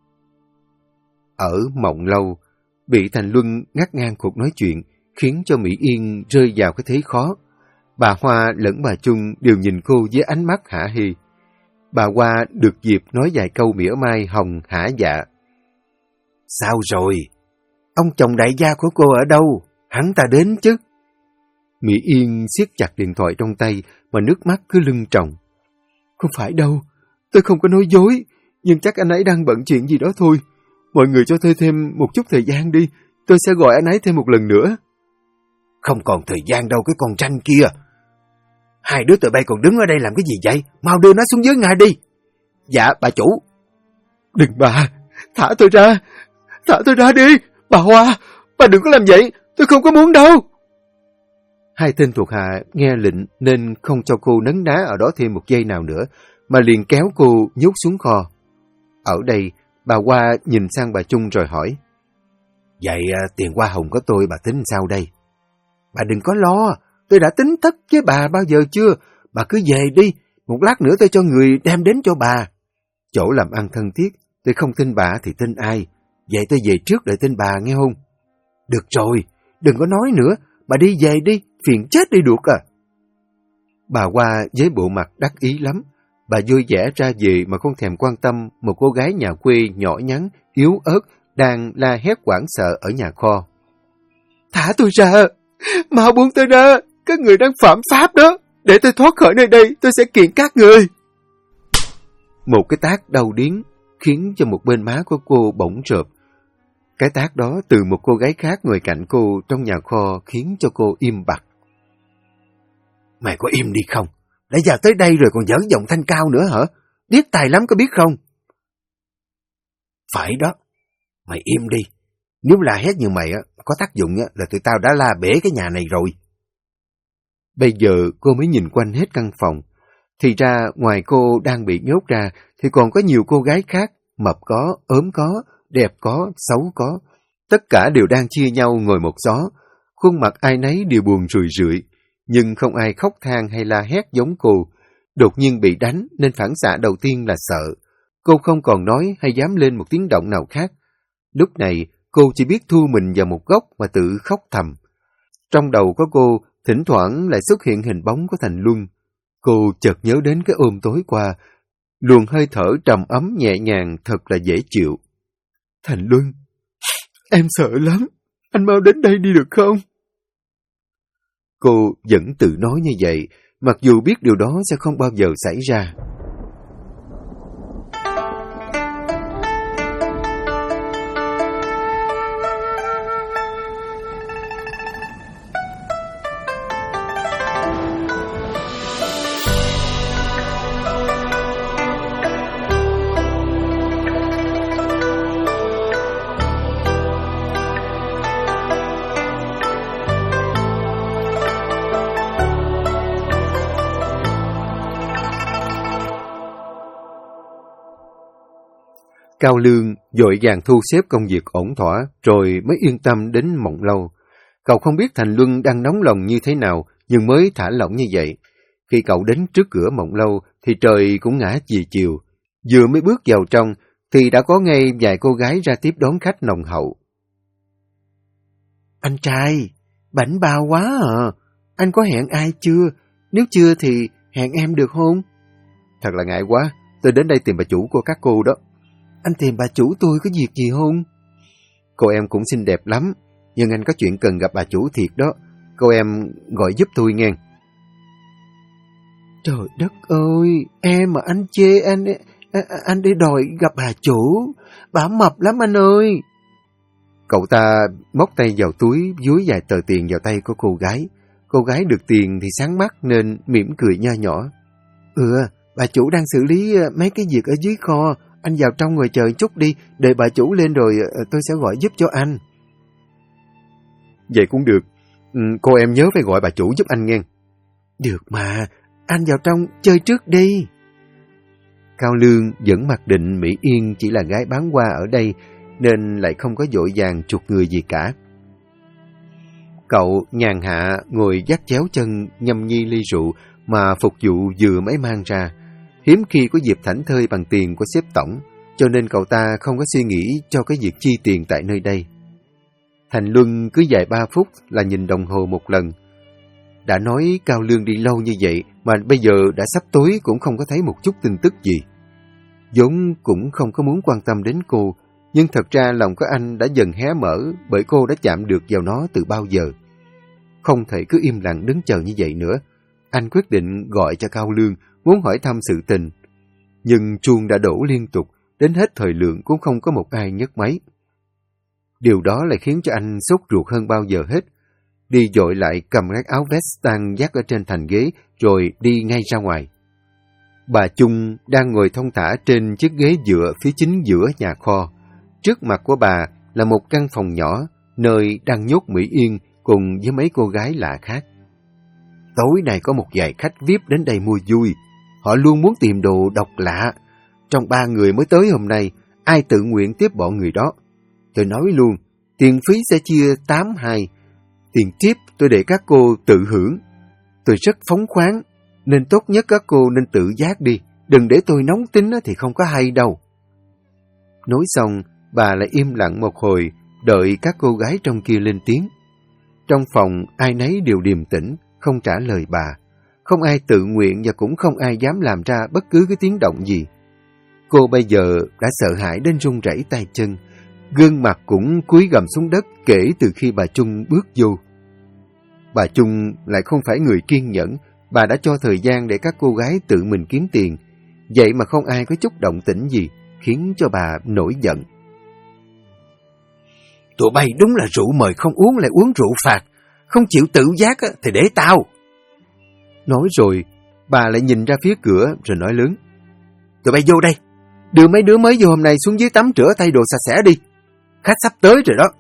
Ở Mộng Lâu, bị Thành Luân ngắt ngang cuộc nói chuyện, khiến cho Mỹ Yên rơi vào cái thế khó. Bà Hoa lẫn bà Trung đều nhìn cô với ánh mắt hả hê. Bà Hoa được dịp nói vài câu mỉa mai hồng hả dạ. Sao rồi? Ông chồng đại gia của cô ở đâu? Hắn ta đến chứ? Mỹ Yên siết chặt điện thoại trong tay mà nước mắt cứ lưng tròng. Không phải đâu, tôi không có nói dối, nhưng chắc anh ấy đang bận chuyện gì đó thôi. Mọi người cho tôi thêm một chút thời gian đi, tôi sẽ gọi anh ấy thêm một lần nữa. Không còn thời gian đâu cái con tranh kia. Hai đứa tụi bay còn đứng ở đây làm cái gì vậy? Mau đưa nó xuống dưới ngay đi. Dạ, bà chủ. Đừng bà, thả tôi ra đi. Bà Hoa, bà đừng có làm vậy, tôi không có muốn đâu. Hai tên thuộc hạ nghe lệnh nên không cho cô nấn ná ở đó thêm một giây nào nữa, mà liền kéo cô nhốt xuống kho. Ở đây, bà Hoa nhìn sang bà Trung rồi hỏi. Vậy tiền hoa hồng của tôi bà tính sao đây? Bà đừng có lo, tôi đã tính tất với bà bao giờ chưa? Bà cứ về đi, một lát nữa tôi cho người đem đến cho bà. Chỗ làm ăn thân thiết, tôi không tin bà thì tin ai? Vậy tôi về trước đợi tin bà nghe không? Được rồi, đừng có nói nữa, bà đi về đi, phiền chết đi được à. Bà Hoa với bộ mặt đắc ý lắm, bà vui vẻ ra về mà không thèm quan tâm một cô gái nhà quê nhỏ nhắn, yếu ớt, đang la hét hoảng sợ ở nhà kho. Thả tôi ra, mau buông tôi ra, các người đang phạm pháp đó, để tôi thoát khỏi nơi đây, tôi sẽ kiện các người. Một cái tát đau điếng khiến cho một bên má của cô bỗng rợp. Cái tát đó từ một cô gái khác ngồi cạnh cô trong nhà kho khiến cho cô im bặt. Mày có im đi không? Đã vào tới đây rồi còn giỡn giọng thanh cao nữa hả? Điếc tai lắm có biết không? Phải đó, mày im đi. Nếu la hét như mày có tác dụng là tụi tao đã la bể cái nhà này rồi. Bây giờ cô mới nhìn quanh hết căn phòng. Thì ra ngoài cô đang bị nhốt ra thì còn có nhiều cô gái khác, mập có, ốm có, đẹp có, xấu có. Tất cả đều đang chia nhau ngồi một gió. Khuôn mặt ai nấy đều buồn rười rượi, nhưng không ai khóc than hay la hét giống cô. Đột nhiên bị đánh nên phản xạ đầu tiên là sợ. Cô không còn nói hay dám lên một tiếng động nào khác. Lúc này cô chỉ biết thu mình vào một góc mà tự khóc thầm. Trong đầu của cô thỉnh thoảng lại xuất hiện hình bóng của Thành Luân. Cô chợt nhớ đến cái ôm tối qua. Luồng hơi thở trầm ấm nhẹ nhàng thật là dễ chịu. Thành Luân, em sợ lắm. Anh mau đến đây đi được không? Cô vẫn tự nói như vậy, mặc dù biết điều đó sẽ không bao giờ xảy ra. Cao Lương vội vàng thu xếp công việc ổn thỏa rồi mới yên tâm đến Mộng Lâu. Cậu không biết Thành Luân đang nóng lòng như thế nào nhưng mới thả lỏng như vậy. Khi cậu đến trước cửa Mộng Lâu thì trời cũng ngã về chiều. Vừa mới bước vào trong thì đã có ngay vài cô gái ra tiếp đón khách nồng hậu. Anh trai, bảnh bao quá à. Anh có hẹn ai chưa? Nếu chưa thì hẹn em được không? Thật là ngại quá, tôi đến đây tìm bà chủ của các cô đó. Anh tìm bà chủ tôi có việc gì không? Cô em cũng xinh đẹp lắm, nhưng anh có chuyện cần gặp bà chủ thiệt đó. Cô em gọi giúp tôi nghe. Trời đất ơi, em mà anh chê anh để đòi gặp bà chủ. Bà mập lắm anh ơi. Cậu ta móc tay vào túi dúi vài tờ tiền vào tay của cô gái. Cô gái được tiền thì sáng mắt nên mỉm cười nho nhỏ. Bà chủ đang xử lý mấy cái việc ở dưới kho. Anh vào trong ngồi chờ chút đi, đợi bà chủ lên rồi tôi sẽ gọi giúp cho anh. Vậy cũng được. Cô em nhớ phải gọi bà chủ giúp anh nghe. Được mà, anh vào trong chơi trước đi. Cao Lương vẫn mặc định Mỹ Yên chỉ là gái bán hoa ở đây nên lại không có vội vàng chuột người gì cả. Cậu nhàn hạ ngồi dắt chéo chân nhâm nhi ly rượu mà phục vụ vừa mới mang ra. Hiếm khi có dịp thảnh thơi bằng tiền của sếp tổng, cho nên cậu ta không có suy nghĩ cho cái việc chi tiền tại nơi đây. Thành Luân cứ vài 3 phút là nhìn đồng hồ một lần. Đã nói Cao Lương đi lâu như vậy mà bây giờ đã sắp tối cũng không có thấy một chút tin tức gì. vốn cũng không có muốn quan tâm đến cô, nhưng thật ra lòng của anh đã dần hé mở bởi cô đã chạm được vào nó từ bao giờ. Không thể cứ im lặng đứng chờ như vậy nữa. Anh quyết định gọi cho Cao Lương, muốn hỏi thăm sự tình. Nhưng chuông đã đổ liên tục, đến hết thời lượng cũng không có một ai nhấc máy. Điều đó lại khiến cho anh sốt ruột hơn bao giờ hết. Đi dội lại cầm cái áo vest đang dắt ở trên thành ghế, rồi đi ngay ra ngoài. Bà Chung đang ngồi thong thả trên chiếc ghế dựa phía chính giữa nhà kho. Trước mặt của bà là một căn phòng nhỏ, nơi đang nhốt Mỹ Yên cùng với mấy cô gái lạ khác. Tối nay có một vài khách VIP đến đây mua vui. Họ luôn muốn tìm đồ độc lạ. Trong 3 người mới tới hôm nay, ai tự nguyện tiếp bọn người đó? Tôi nói luôn, tiền phí sẽ chia 8-2. Tiền tip tôi để các cô tự hưởng. Tôi rất phóng khoáng, nên tốt nhất các cô nên tự giác đi. Đừng để tôi nóng tính thì không có hay đâu. Nói xong, bà lại im lặng một hồi, đợi các cô gái trong kia lên tiếng. Trong phòng, ai nấy đều điềm tĩnh, không trả lời bà. Không ai tự nguyện và cũng không ai dám làm ra bất cứ cái tiếng động gì. Cô bây giờ đã sợ hãi đến run rẩy tay chân. Gương mặt cũng cúi gằm xuống đất kể từ khi bà Chung bước vô. Bà Chung lại không phải người kiên nhẫn. Bà đã cho thời gian để các cô gái tự mình kiếm tiền. Vậy mà không ai có chút động tĩnh gì, khiến cho bà nổi giận. Tụi bay đúng là rượu mời không uống lại uống rượu phạt. Không chịu tự giác thì để tao. Nói rồi, bà lại nhìn ra phía cửa rồi nói lớn. Tụi bay vô đây. Đưa mấy đứa mới vô hôm nay xuống dưới tắm rửa thay đồ sạch sẽ đi. Khách sắp tới rồi đó.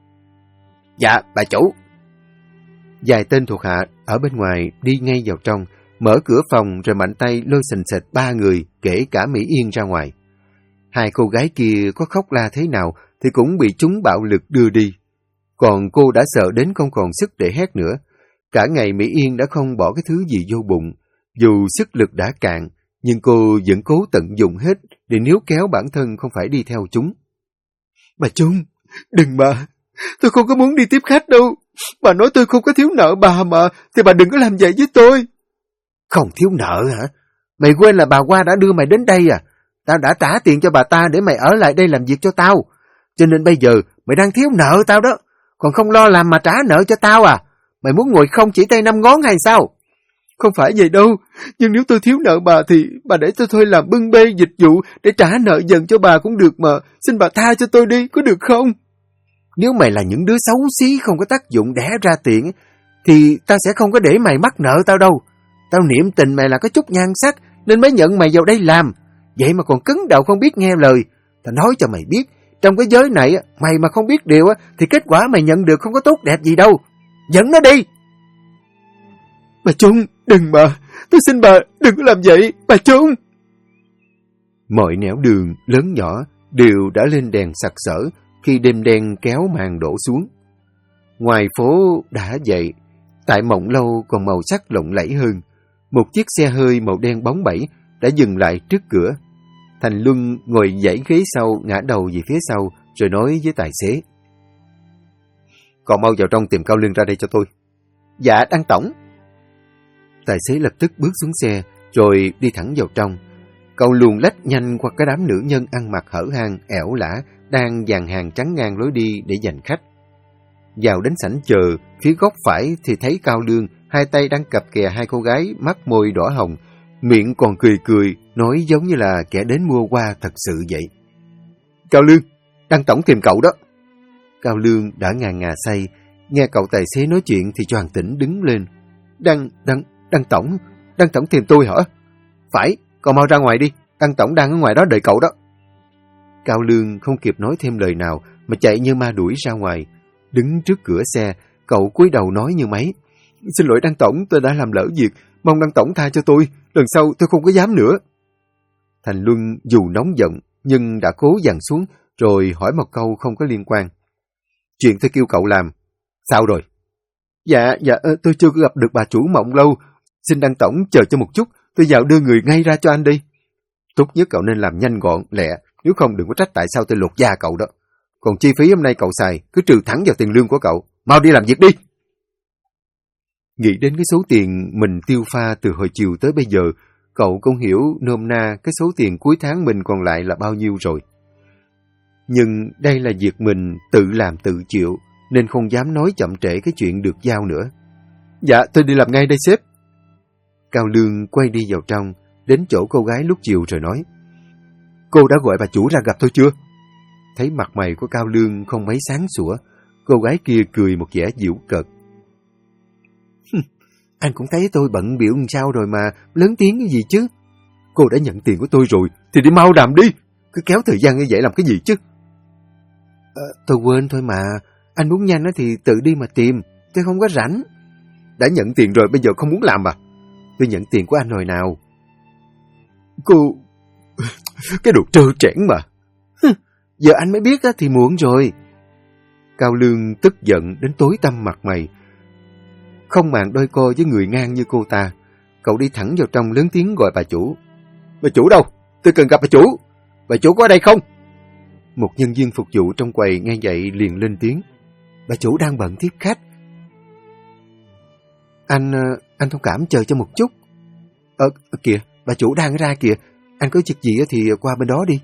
Dạ, bà chủ. Vài tên thuộc hạ ở bên ngoài đi ngay vào trong, mở cửa phòng rồi mạnh tay lôi sình sệt 3 người, kể cả Mỹ Yên ra ngoài. 2 cô gái kia có khóc la thế nào thì cũng bị chúng bạo lực đưa đi. Còn cô đã sợ đến không còn sức để hét nữa. Cả ngày Mỹ Yên đã không bỏ cái thứ gì vô bụng. Dù sức lực đã cạn, nhưng cô vẫn cố tận dụng hết để níu kéo bản thân không phải đi theo chúng. Bà Chung, đừng mà. Tôi không có muốn đi tiếp khách đâu. Bà nói tôi không có thiếu nợ bà mà, thì bà đừng có làm vậy với tôi. Không thiếu nợ hả? Mày quên là bà Hoa đã đưa mày đến đây à? Tao đã trả tiền cho bà ta để mày ở lại đây làm việc cho tao. Cho nên bây giờ mày đang thiếu nợ tao đó. Còn không lo làm mà trả nợ cho tao à? Mày muốn ngồi không chỉ tay 5 ngón hay sao? Không phải vậy đâu. Nhưng nếu tôi thiếu nợ bà thì bà để tôi thôi làm bưng bê dịch vụ để trả nợ dần cho bà cũng được mà. Xin bà tha cho tôi đi, có được không? Nếu mày là những đứa xấu xí không có tác dụng đẻ ra tiền thì tao sẽ không có để mày mắc nợ tao đâu. Tao niệm tình mày là có chút nhan sắc nên mới nhận mày vào đây làm. Vậy mà còn cứng đầu không biết nghe lời. Tao nói cho mày biết, trong cái giới này mày mà không biết điều thì kết quả mày nhận được không có tốt đẹp gì đâu. Dẫn nó đi. Bà Chung, đừng mà. Tôi xin bà, đừng có làm vậy, bà Chung. Mọi nẻo đường, lớn nhỏ, đều đã lên đèn sặc sỡ khi đêm đen kéo màn đổ xuống. Ngoài phố đã dậy, tại Mộng Lâu còn màu sắc lộng lẫy hơn. Một chiếc xe hơi màu đen bóng bẩy đã dừng lại trước cửa. Thành Luân ngồi dãy ghế sau, ngã đầu về phía sau, rồi nói với tài xế. Còn mau vào trong tìm Cao Lương ra đây cho tôi. Dạ, Đăng tổng. Tài xế lập tức bước xuống xe, rồi đi thẳng vào trong. Cậu luồn lách nhanh qua cái đám nữ nhân ăn mặc hở hang, ẻo lả, đang dàn hàng chắn ngang lối đi để giành khách. Vào đến sảnh chờ, phía góc phải thì thấy Cao Lương, 2 tay đang cặp kè 2 cô gái, mắt môi đỏ hồng, miệng còn cười cười, nói giống như là kẻ đến mua hoa thật sự vậy. Cao Lương, Đăng tổng tìm cậu đó. Cao Lương đã ngà ngà say, nghe cậu tài xế nói chuyện thì choàng tỉnh đứng lên. Đăng Tổng tìm tôi hả? Phải, cậu mau ra ngoài đi, Đăng Tổng đang ở ngoài đó đợi cậu đó. Cao Lương không kịp nói thêm lời nào mà chạy như ma đuổi ra ngoài. Đứng trước cửa xe, cậu cúi đầu nói như máy. Xin lỗi Đăng Tổng, tôi đã làm lỡ việc, mong Đăng Tổng tha cho tôi, lần sau tôi không có dám nữa. Thành Luân dù nóng giận nhưng đã cố dằn xuống rồi hỏi một câu không có liên quan. Chuyện tôi kêu cậu làm, sao rồi? Dạ, tôi chưa gặp được bà chủ Mộng lâu. Xin Đăng Tổng chờ cho một chút, tôi vào đưa người ngay ra cho anh đi. Tốt nhất cậu nên làm nhanh gọn, lẹ, nếu không đừng có trách tại sao tôi lột da cậu đó. Còn chi phí hôm nay cậu xài, cứ trừ thẳng vào tiền lương của cậu. Mau đi làm việc đi! Nghĩ đến cái số tiền mình tiêu pha từ hồi chiều tới bây giờ, cậu cũng hiểu nôm na cái số tiền cuối tháng mình còn lại là bao nhiêu rồi. Nhưng đây là việc mình tự làm tự chịu, nên không dám nói chậm trễ cái chuyện được giao nữa. Dạ, tôi đi làm ngay đây sếp. Cao Lương quay đi vào trong, đến chỗ cô gái lúc chiều rồi nói. Cô đã gọi bà chủ ra gặp tôi chưa? Thấy mặt mày của Cao Lương không mấy sáng sủa, cô gái kia cười một vẻ giễu cợt. Anh cũng thấy tôi bận bịu làm sao rồi mà lớn tiếng cái gì chứ? Cô đã nhận tiền của tôi rồi thì đi mau làm đi, cứ kéo thời gian như vậy làm cái gì chứ? Tôi quên thôi mà, anh muốn nhanh thì tự đi mà tìm, tôi không có rảnh. Đã nhận tiền rồi bây giờ không muốn làm à? Tôi nhận tiền của anh hồi nào? Cô... cái đồ trơ trẽn mà. Giờ anh mới biết thì muộn rồi. Cao Lương tức giận đến tối tăm mặt mày. Không màng đôi co với người ngang như cô ta, cậu đi thẳng vào trong lớn tiếng gọi bà chủ. Bà chủ đâu? Tôi cần gặp bà chủ. Bà chủ có ở đây không? Một nhân viên phục vụ trong quầy nghe vậy liền lên tiếng. Bà chủ đang bận tiếp khách. Anh thông cảm chờ cho một chút. Kìa, bà chủ đang ra kìa. Anh có việc gì thì qua bên đó đi.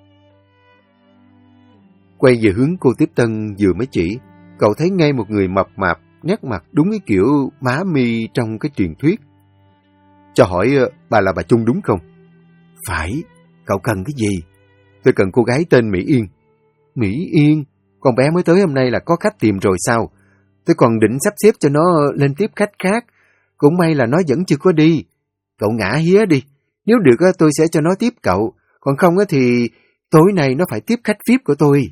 Quay về hướng cô tiếp tân vừa mới chỉ, cậu thấy ngay một người mập mạp, nét mặt đúng cái kiểu má mi trong cái truyền thuyết. Cho hỏi bà là bà Trung đúng không? Phải, cậu cần cái gì? Tôi cần cô gái tên Mỹ Yên. Mỹ Yên? Con bé mới tới hôm nay là có khách tìm rồi sao? Tôi còn định sắp xếp cho nó lên tiếp khách khác. Cũng may là nó vẫn chưa có đi. Cậu ngã hía đi. Nếu được tôi sẽ cho nó tiếp cậu. Còn không thì tối nay nó phải tiếp khách VIP của tôi.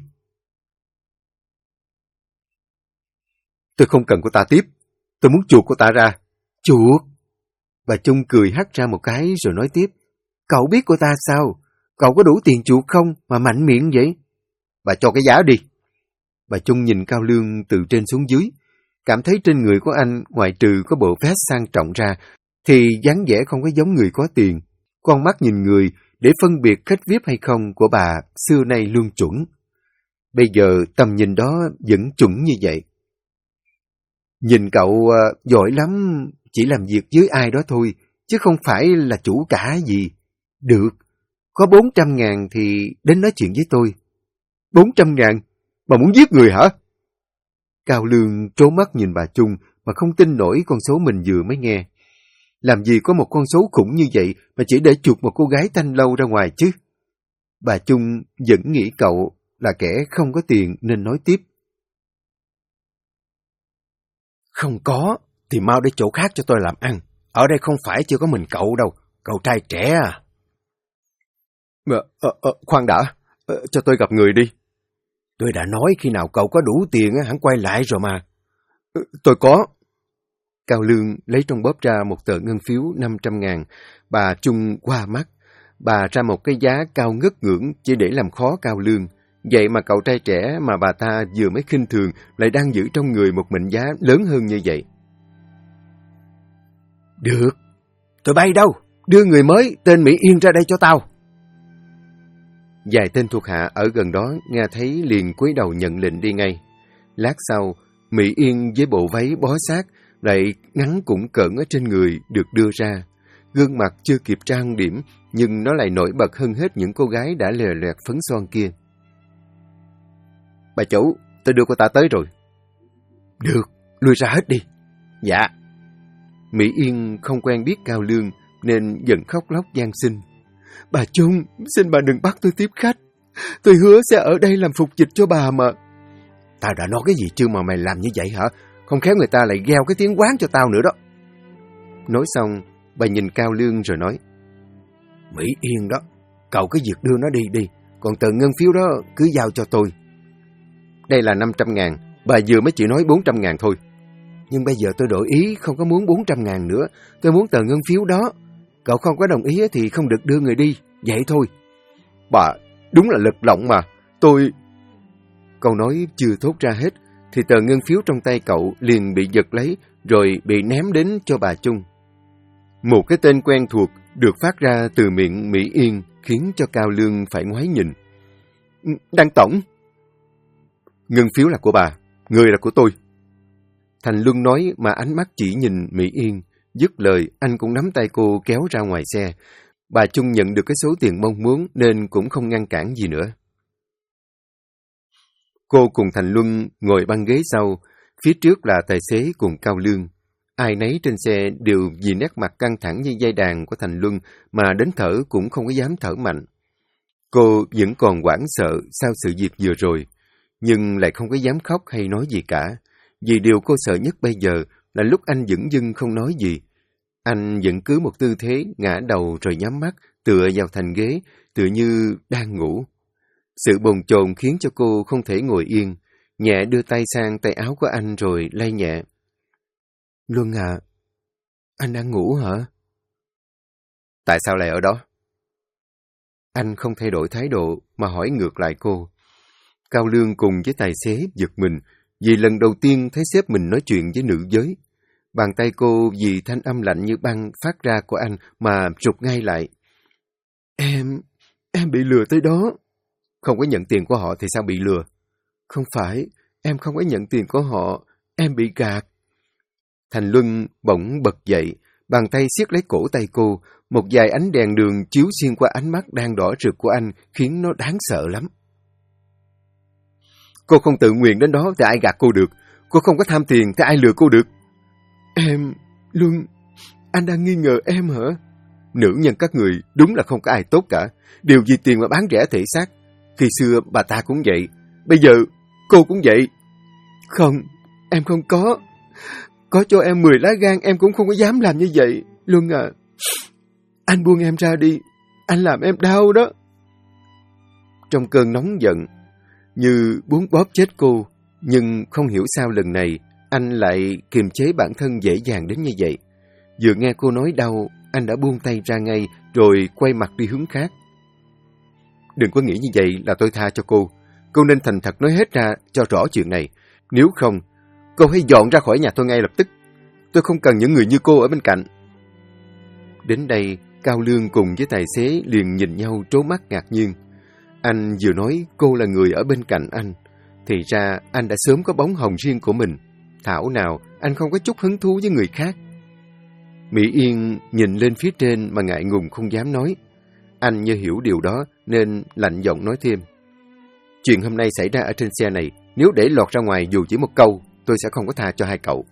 Tôi không cần cô ta tiếp. Tôi muốn chuộc cô ta ra. Chuộc? Bà Trung cười hắt ra một cái rồi nói tiếp. Cậu biết cô ta sao? Cậu có đủ tiền chuộc không mà mạnh miệng vậy? Bà cho cái giá đi. Bà Trung nhìn Cao Lương từ trên xuống dưới. Cảm thấy trên người của anh ngoại trừ có bộ vest sang trọng ra thì dáng vẻ không có giống người có tiền. Con mắt nhìn người để phân biệt khách VIP hay không của bà xưa nay luôn chuẩn. Bây giờ tầm nhìn đó vẫn chuẩn như vậy. Nhìn cậu giỏi lắm, chỉ làm việc với ai đó thôi, chứ không phải là chủ cả gì. Được, có 400.000 thì đến nói chuyện với tôi. 400.000? Bà muốn giết người hả? Cao Lương trố mắt nhìn bà Trung mà không tin nổi con số mình vừa mới nghe. Làm gì có một con số khủng như vậy mà chỉ để chuộc một cô gái thanh lâu ra ngoài chứ? Bà Trung vẫn nghĩ cậu là kẻ không có tiền nên nói tiếp. Không có, thì mau đến chỗ khác cho tôi làm ăn. Ở đây không phải chưa có mình cậu đâu, cậu trai trẻ à. Khoan đã, cho tôi gặp người đi. Tôi đã nói khi nào cậu có đủ tiền hẳn quay lại rồi mà. Tôi có. Cao Lương lấy trong bóp ra một tờ ngân phiếu 500.000. Bà Trung qua mắt. Bà ra một cái giá cao ngất ngưỡng chỉ để làm khó Cao Lương. Vậy mà cậu trai trẻ mà bà ta vừa mới khinh thường lại đang giữ trong người một mệnh giá lớn hơn như vậy. Được. Tụi bay đâu? Đưa người mới tên Mỹ Yên ra đây cho tao. Vài tên thuộc hạ ở gần đó nghe thấy liền cúi đầu nhận lệnh đi ngay. Lát sau, Mỹ Yên với bộ váy bó sát lại ngắn cũng cỡn ở trên người được đưa ra. Gương mặt chưa kịp trang điểm nhưng nó lại nổi bật hơn hết những cô gái đã lè loẹt phấn son kia. Bà chủ, tôi đưa cô ta tới rồi. Được, lui ra hết đi. Dạ. Mỹ Yên không quen biết Cao Lương nên vẫn khóc lóc van xin. Bà Trung, xin bà đừng bắt tôi tiếp khách. Tôi hứa sẽ ở đây làm phục dịch cho bà mà. Tao đã nói cái gì chưa mà mày làm như vậy hả? Không khéo người ta lại gheo cái tiếng quán cho tao nữa đó. Nói xong, bà nhìn Cao Lương rồi nói: Mỹ Yên đó, cậu cứ việc đưa nó đi, còn tờ ngân phiếu đó cứ giao cho tôi. Đây là 500.000, bà vừa mới chỉ nói 400.000 thôi. Nhưng bây giờ tôi đổi ý, không có muốn 400.000 nữa, tôi muốn tờ ngân phiếu đó. Cậu không có đồng ý thì không được đưa người đi, vậy thôi. Bà, đúng là lật lọng mà, tôi... Câu nói chưa thốt ra hết, thì tờ ngân phiếu trong tay cậu liền bị giật lấy, rồi bị ném đến cho bà Chung. Một cái tên quen thuộc được phát ra từ miệng Mỹ Yên khiến cho Cao Lương phải ngoái nhìn. Đăng tổng! Ngân phiếu là của bà, người là của tôi. Thành Luân nói mà ánh mắt chỉ nhìn Mỹ Yên. Dứt lời, anh cũng nắm tay cô kéo ra ngoài xe. Bà Chung nhận được cái số tiền mong muốn nên cũng không ngăn cản gì nữa. Cô cùng Thành Luân ngồi băng ghế sau, phía trước là tài xế cùng Cao Lương. Ai nấy trên xe đều vì nét mặt căng thẳng như dây đàn của Thành Luân mà đến thở cũng không có dám thở mạnh. Cô vẫn còn hoảng sợ sau sự việc vừa rồi, nhưng lại không có dám khóc hay nói gì cả, vì điều cô sợ nhất bây giờ là lúc anh dửng dưng không nói gì. Anh vẫn cứ một tư thế ngã đầu rồi nhắm mắt, tựa vào thành ghế, tựa như đang ngủ. Sự bồn chồn khiến cho cô không thể ngồi yên, nhẹ đưa tay sang tay áo của anh rồi lay nhẹ. Luân à, anh đang ngủ hả? Tại sao lại ở đó? Anh không thay đổi thái độ mà hỏi ngược lại cô. Cao Lương cùng với tài xế giật mình vì lần đầu tiên thấy sếp mình nói chuyện với nữ giới. Bàn tay cô vì thanh âm lạnh như băng phát ra của anh mà rụt ngay lại. Em bị lừa tới đó. Không có nhận tiền của họ thì sao bị lừa? Không phải, em không có nhận tiền của họ, em bị gạt. Thành Luân bỗng bật dậy, bàn tay siết lấy cổ tay cô, một vài ánh đèn đường chiếu xuyên qua ánh mắt đang đỏ rực của anh khiến nó đáng sợ lắm. Cô không tự nguyện đến đó thì ai gạt cô được? Cô không có tham tiền thì ai lừa cô được? Luân, anh đang nghi ngờ em hả? Nữ nhân các người đúng là không có ai tốt cả, điều vì tiền mà bán rẻ thể xác. Khi xưa bà ta cũng vậy, bây giờ cô cũng vậy. Không, em không có. Có cho em 10 lá gan em cũng không có dám làm như vậy. Luân à, anh buông em ra đi, anh làm em đau đó. Trong cơn nóng giận, như muốn bóp chết cô, nhưng không hiểu sao lần này anh lại kiềm chế bản thân dễ dàng đến như vậy. Vừa nghe cô nói đau, anh đã buông tay ra ngay rồi quay mặt đi hướng khác. Đừng có nghĩ như vậy là tôi tha cho cô. Cô nên thành thật nói hết ra cho rõ chuyện này. Nếu không, cô hãy dọn ra khỏi nhà tôi ngay lập tức. Tôi không cần những người như cô ở bên cạnh. Đến đây, Cao Lương cùng với tài xế liền nhìn nhau trố mắt ngạc nhiên. Anh vừa nói cô là người ở bên cạnh anh. Thì ra anh đã sớm có bóng hồng riêng của mình. Thảo nào anh không có chút hứng thú với người khác. Mỹ Yên nhìn lên phía trên mà ngại ngùng không dám nói. Anh như hiểu điều đó nên lạnh giọng nói thêm. Chuyện hôm nay xảy ra ở trên xe này, nếu để lọt ra ngoài dù chỉ một câu, tôi sẽ không có tha cho hai cậu.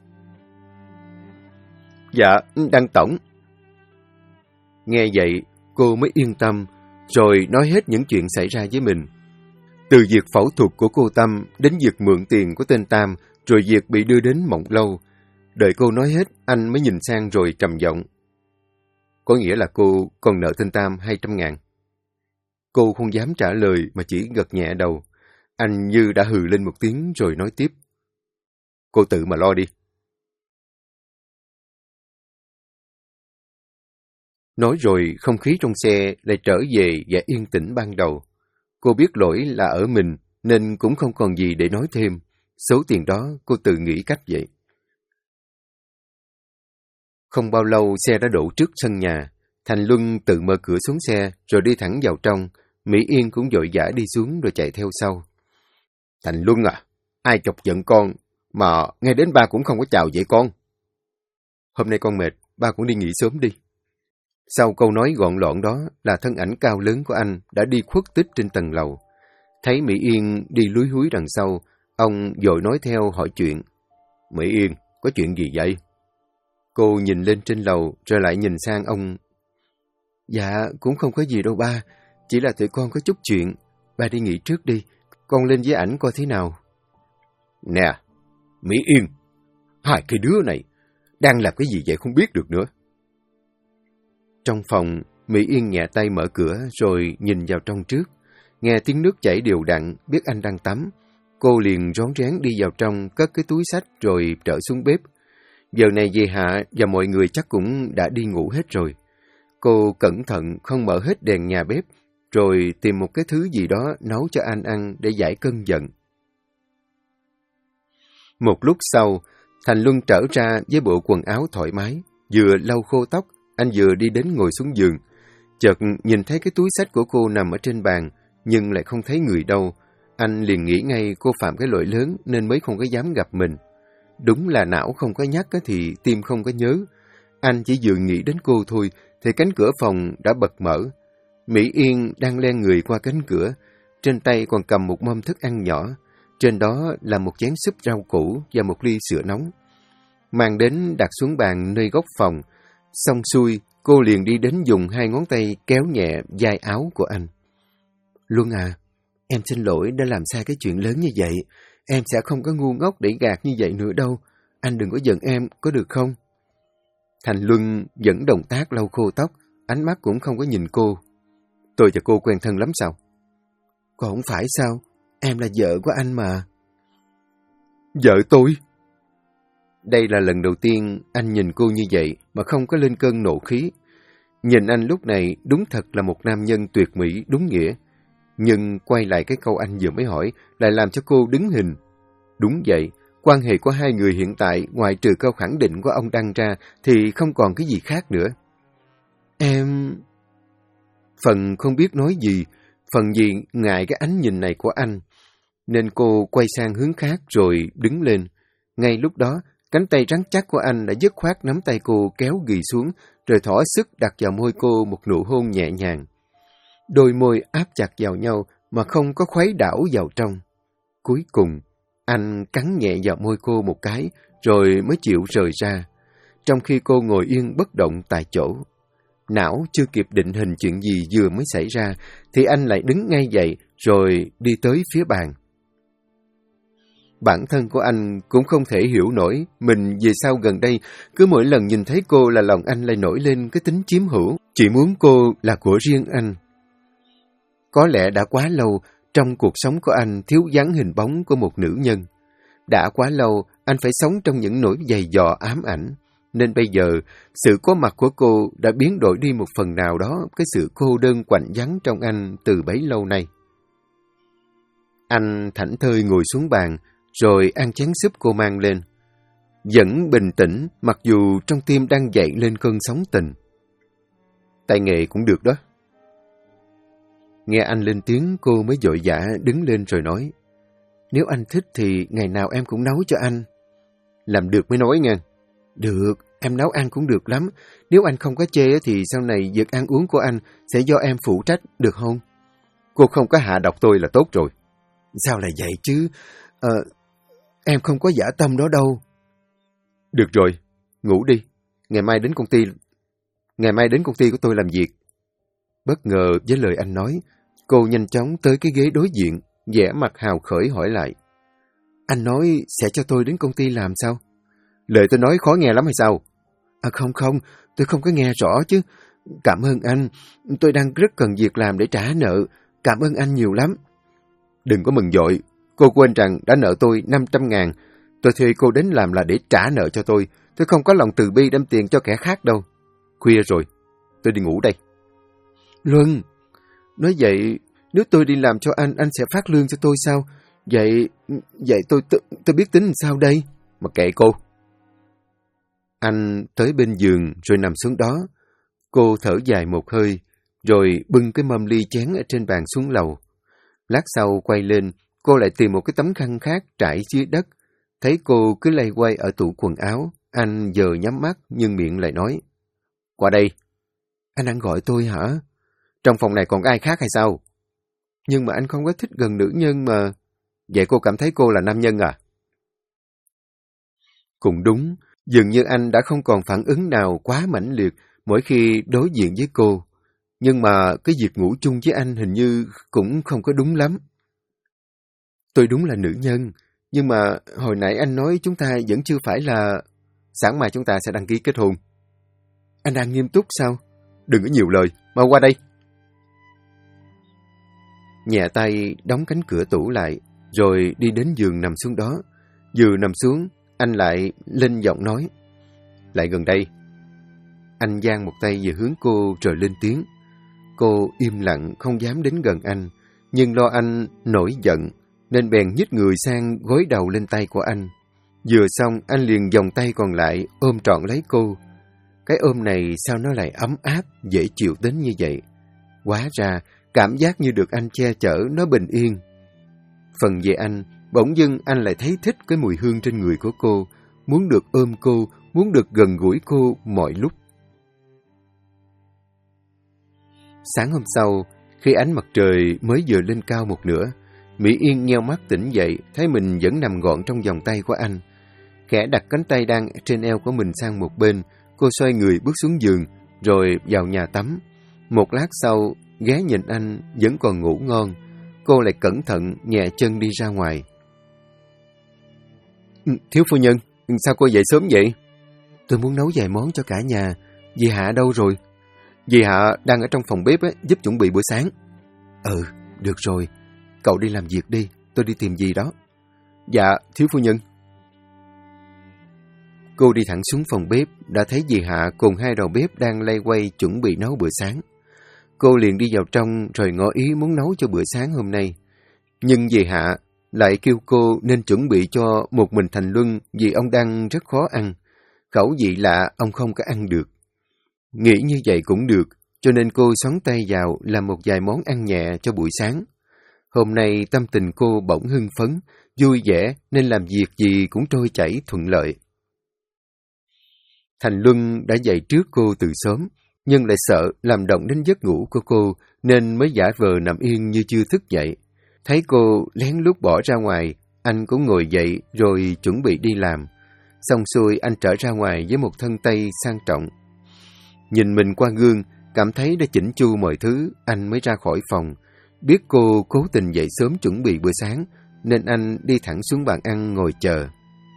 Dạ, Đăng tổng. Nghe vậy, cô mới yên tâm, rồi nói hết những chuyện xảy ra với mình. Từ việc phẫu thuật của cô Tâm đến việc mượn tiền của tên Tam, rồi việc bị đưa đến Mộng Lâu. Đợi cô nói hết, anh mới nhìn sang rồi trầm giọng. Có nghĩa là cô còn nợ tên Tam 200.000. Cô không dám trả lời mà chỉ gật nhẹ đầu. Anh như đã hừ lên một tiếng rồi nói tiếp. Cô tự mà lo đi. Nói rồi không khí trong xe lại trở về và yên tĩnh ban đầu. Cô biết lỗi là ở mình nên cũng không còn gì để nói thêm. Số tiền đó cô tự nghĩ cách vậy. Không bao lâu xe đã đổ trước sân nhà. Thành Luân tự mở cửa xuống xe rồi đi thẳng vào trong. Mỹ Yên cũng vội vã đi xuống rồi chạy theo sau. Thành Luân à, ai chọc giận con mà ngay đến ba cũng không có chào vậy con. Hôm nay con mệt, ba cũng đi nghỉ sớm đi. Sau câu nói gọn lọn đó là thân ảnh cao lớn của anh đã đi khuất tích trên tầng lầu. Thấy Mỹ Yên đi lúi húi đằng sau, ông vội nói theo hỏi chuyện. Mỹ Yên, có chuyện gì vậy? Cô nhìn lên trên lầu rồi lại nhìn sang ông. Dạ, cũng không có gì đâu ba, chỉ là tụi con có chút chuyện. Ba đi nghỉ trước đi, con lên với ảnh coi thế nào. Nè, Mỹ Yên, hai cái đứa này đang làm cái gì vậy không biết được nữa. Trong phòng, Mỹ Yên nhẹ tay mở cửa rồi nhìn vào trong trước. Nghe tiếng nước chảy đều đặn, biết anh đang tắm. Cô liền rón rén đi vào trong, cất cái túi xách rồi trở xuống bếp. Giờ này về hạ và mọi người chắc cũng đã đi ngủ hết rồi. Cô cẩn thận không mở hết đèn nhà bếp, rồi tìm một cái thứ gì đó nấu cho anh ăn để giải cơn giận. Một lúc sau, Thành Luân trở ra với bộ quần áo thoải mái, vừa lau khô tóc, anh vừa đi đến ngồi xuống giường. Chợt nhìn thấy cái túi xách của cô nằm ở trên bàn, nhưng lại không thấy người đâu. Anh liền nghĩ ngay cô phạm cái lỗi lớn nên mới không có dám gặp mình. Đúng là não không có nhắc thì tim không có nhớ. Anh chỉ vừa nghĩ đến cô thôi, thì cánh cửa phòng đã bật mở. Mỹ Yên đang len người qua cánh cửa, trên tay còn cầm một mâm thức ăn nhỏ. Trên đó là một chén súp rau củ và một ly sữa nóng. Mang đến đặt xuống bàn nơi góc phòng. Xong xuôi, cô liền đi đến dùng hai ngón tay kéo nhẹ vai áo của anh. Luân à, em xin lỗi đã làm sai cái chuyện lớn như vậy. Em sẽ không có ngu ngốc để gạt như vậy nữa đâu. Anh đừng có giận em, có được không? Thành Luân vẫn động tác lau khô tóc, ánh mắt cũng không có nhìn cô. Tôi và cô quen thân lắm sao? Còn không phải sao? Em là vợ của anh mà. Vợ tôi? Đây là lần đầu tiên anh nhìn cô như vậy mà không có lên cơn nộ khí. Nhìn anh lúc này đúng thật là một nam nhân tuyệt mỹ đúng nghĩa. Nhưng quay lại cái câu anh vừa mới hỏi lại làm cho cô đứng hình. Đúng vậy, quan hệ của hai người hiện tại ngoài trừ câu khẳng định của ông đăng ra thì không còn cái gì khác nữa. Em... Phần không biết nói gì, phần gì ngại cái ánh nhìn này của anh. Nên cô quay sang hướng khác rồi đứng lên. Ngay lúc đó, cánh tay rắn chắc của anh đã dứt khoát nắm tay cô kéo ghì xuống, rồi thỏ sức đặt vào môi cô một nụ hôn nhẹ nhàng. Đôi môi áp chặt vào nhau mà không có khuấy đảo vào trong. Cuối cùng, anh cắn nhẹ vào môi cô một cái, rồi mới chịu rời ra. Trong khi cô ngồi yên bất động tại chỗ. Não chưa kịp định hình chuyện gì vừa mới xảy ra, thì anh lại đứng ngay dậy rồi đi tới phía bàn. Bản thân của anh cũng không thể hiểu nổi mình về sau gần đây cứ mỗi lần nhìn thấy cô là lòng anh lại nổi lên cái tính chiếm hữu, chỉ muốn cô là của riêng anh. Có lẽ đã quá lâu trong cuộc sống của anh thiếu vắng hình bóng của một nữ nhân. Đã quá lâu anh phải sống trong những nỗi dày dò ám ảnh, nên bây giờ sự có mặt của cô đã biến đổi đi một phần nào đó cái sự cô đơn quạnh vắng trong anh từ bấy lâu nay. Anh thảnh thơi ngồi xuống bàn, rồi ăn chén súp cô mang lên. Vẫn bình tĩnh, mặc dù trong tim đang dậy lên cơn sóng tình. Tay nghề cũng được đó. Nghe anh lên tiếng, cô mới vội vã đứng lên rồi nói. Nếu anh thích thì ngày nào em cũng nấu cho anh. Làm được mới nói nha. Được, em nấu ăn cũng được lắm. Nếu anh không có chê thì sau này việc ăn uống của anh sẽ do em phụ trách, được không? Cô không có hạ độc tôi là tốt rồi. Sao lại vậy chứ? Em không có dã tâm đó đâu. Được rồi, ngủ đi. Ngày mai đến công ty của tôi làm việc. Bất ngờ với lời anh nói, cô nhanh chóng tới cái ghế đối diện, vẻ mặt hào khởi hỏi lại. Anh nói sẽ cho tôi đến công ty làm sao? Lời tôi nói khó nghe lắm hay sao? Không, tôi không có nghe rõ chứ. Cảm ơn anh, tôi đang rất cần việc làm để trả nợ. Cảm ơn anh nhiều lắm. Đừng có mừng vội, cô quên rằng đã nợ tôi 500.000. Tôi thuê cô đến làm là để trả nợ cho tôi không có lòng từ bi đem tiền cho kẻ khác đâu. Khuya rồi, tôi đi ngủ đây. Luân, nói vậy, nếu tôi đi làm cho anh sẽ phát lương cho tôi sao? Vậy tôi biết tính làm sao đây? Mà kệ cô. Anh tới bên giường rồi nằm xuống đó. Cô thở dài một hơi, rồi bưng cái mâm ly chén ở trên bàn xuống lầu. Lát sau quay lên, cô lại tìm một cái tấm khăn khác trải dưới đất. Thấy cô cứ lay quay ở tủ quần áo, anh giờ nhắm mắt nhưng miệng lại nói. Qua đây. Anh đang gọi tôi hả? Trong phòng này còn ai khác hay sao? Nhưng mà anh không có thích gần nữ nhân mà. Vậy cô cảm thấy cô là nam nhân à? Cũng đúng, dường như anh đã không còn phản ứng nào quá mãnh liệt mỗi khi đối diện với cô. Nhưng mà cái việc ngủ chung với anh hình như cũng không có đúng lắm. Tôi đúng là nữ nhân, nhưng mà hồi nãy anh nói chúng ta vẫn chưa phải là... Sáng mai chúng ta sẽ đăng ký kết hôn. Anh đang nghiêm túc sao? đừng có nhiều lời, mau qua đây. Nhẹ tay đóng cánh cửa tủ lại, rồi đi đến giường nằm xuống đó. Vừa nằm xuống, anh lại lên giọng nói. Lại gần đây. Anh giang một tay về hướng cô rồi lên tiếng. Cô im lặng không dám đến gần anh, nhưng lo anh nổi giận, nên bèn nhích người sang gối đầu lên tay của anh. Vừa xong, anh liền vòng tay còn lại ôm trọn lấy cô. Cái ôm này sao nó lại ấm áp, dễ chịu đến như vậy? Hóa ra, cảm giác như được anh che chở, nó bình yên. Phần về anh, bỗng dưng anh lại thấy thích cái mùi hương trên người của cô, muốn được ôm cô, muốn được gần gũi cô mọi lúc. Sáng hôm sau, khi ánh mặt trời mới vừa lên cao một nửa, Mỹ Yên nheo mắt tỉnh dậy, thấy mình vẫn nằm gọn trong vòng tay của anh. Khẽ đặt cánh tay đang trên eo của mình sang một bên, cô xoay người bước xuống giường, rồi vào nhà tắm. Một lát sau, ghé nhìn anh vẫn còn ngủ ngon, cô lại cẩn thận nhẹ chân đi ra ngoài. Thiếu phu nhân, sao cô dậy sớm vậy? Tôi muốn nấu vài món cho cả nhà. Dì Hạ đâu rồi? Dì Hạ đang ở trong phòng bếp giúp chuẩn bị bữa sáng. Ừ, được rồi. Cậu đi làm việc đi, tôi đi tìm dì đó. Dạ, thiếu phu nhân. Cô đi thẳng xuống phòng bếp, đã thấy dì Hạ cùng hai đầu bếp đang loay quay chuẩn bị nấu bữa sáng. Cô liền đi vào trong rồi ngỏ ý muốn nấu cho bữa sáng hôm nay. Nhưng dì Hạ lại kêu cô nên chuẩn bị cho một mình Thành Luân vì ông đang rất khó ăn. Khẩu vị lạ ông không có ăn được. Nghĩ như vậy cũng được, cho nên cô xoắn tay vào làm một vài món ăn nhẹ cho buổi sáng. Hôm nay tâm tình cô bỗng hưng phấn, vui vẻ nên làm việc gì cũng trôi chảy thuận lợi. Thành Luân đã dậy trước cô từ sớm, nhưng lại sợ làm động đến giấc ngủ của cô nên mới giả vờ nằm yên như chưa thức dậy. Thấy cô lén lút bỏ ra ngoài, anh cũng ngồi dậy rồi chuẩn bị đi làm. Xong xuôi anh trở ra ngoài với một thân tây sang trọng. Nhìn mình qua gương, cảm thấy đã chỉnh chu mọi thứ, anh mới ra khỏi phòng. Biết cô cố tình dậy sớm chuẩn bị bữa sáng, nên anh đi thẳng xuống bàn ăn ngồi chờ.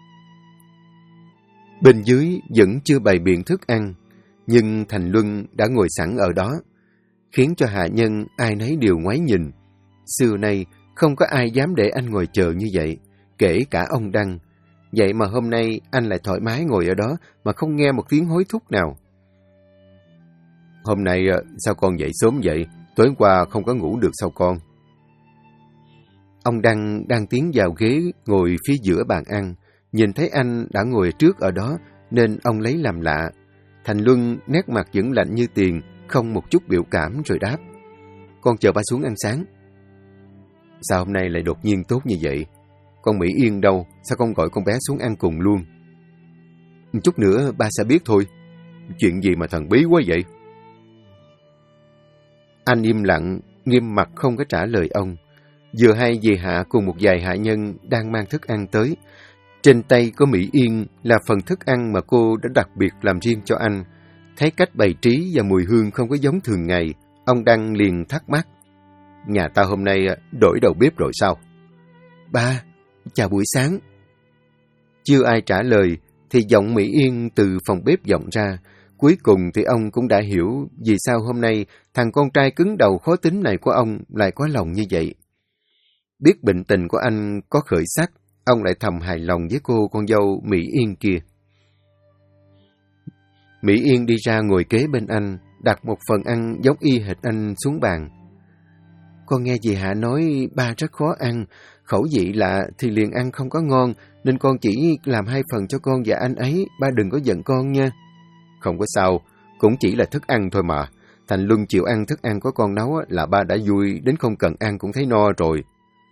Bên dưới vẫn chưa bày biện thức ăn, nhưng Thành Luân đã ngồi sẵn ở đó, khiến cho hạ nhân ai nấy đều ngoái nhìn. Xưa nay không có ai dám để anh ngồi chờ như vậy, kể cả ông Đăng. Vậy mà hôm nay anh lại thoải mái ngồi ở đó mà không nghe một tiếng hối thúc nào. Hôm nay sao con dậy sớm vậy? Tối qua không có ngủ được sao con? Ông Đăng đang tiến vào ghế ngồi phía giữa bàn ăn, nhìn thấy anh đã ngồi trước ở đó nên ông lấy làm lạ. Thành Luân nét mặt vẫn lạnh như tiền, không một chút biểu cảm rồi đáp. Con chờ ba xuống ăn sáng. Sao hôm nay lại đột nhiên tốt như vậy? Con Mỹ Yên đâu? Sao con gọi con bé xuống ăn cùng luôn? Chút nữa ba sẽ biết thôi. Chuyện gì mà thần bí quá vậy? Anh im lặng, nghiêm mặt không có trả lời ông. Vừa hay dì Hạ cùng một vài hạ nhân đang mang thức ăn tới. Trên tay có Mỹ Yên là phần thức ăn mà cô đã đặc biệt làm riêng cho anh. Thấy cách bày trí và mùi hương không có giống thường ngày, ông Đăng liền thắc mắc. Nhà ta hôm nay đổi đầu bếp rồi sao? Ba, chào buổi sáng. Chưa ai trả lời thì giọng Mỹ Yên từ phòng bếp vọng ra. Cuối cùng thì ông cũng đã hiểu vì sao hôm nay thằng con trai cứng đầu khó tính này của ông lại có lòng như vậy. Biết bệnh tình của anh có khởi sắc, ông lại thầm hài lòng với cô con dâu Mỹ Yên kia. Mỹ Yên đi ra ngồi kế bên anh, đặt một phần ăn giống y hệt anh xuống bàn. Con nghe dì Hạ nói ba rất khó ăn, khẩu vị lạ thì liền ăn không có ngon, nên con chỉ làm 2 phần cho con và anh ấy, ba đừng có giận con nha. Không có sao, cũng chỉ là thức ăn thôi mà. Thành Luân chịu ăn thức ăn của con nấu là ba đã vui, đến không cần ăn cũng thấy no rồi.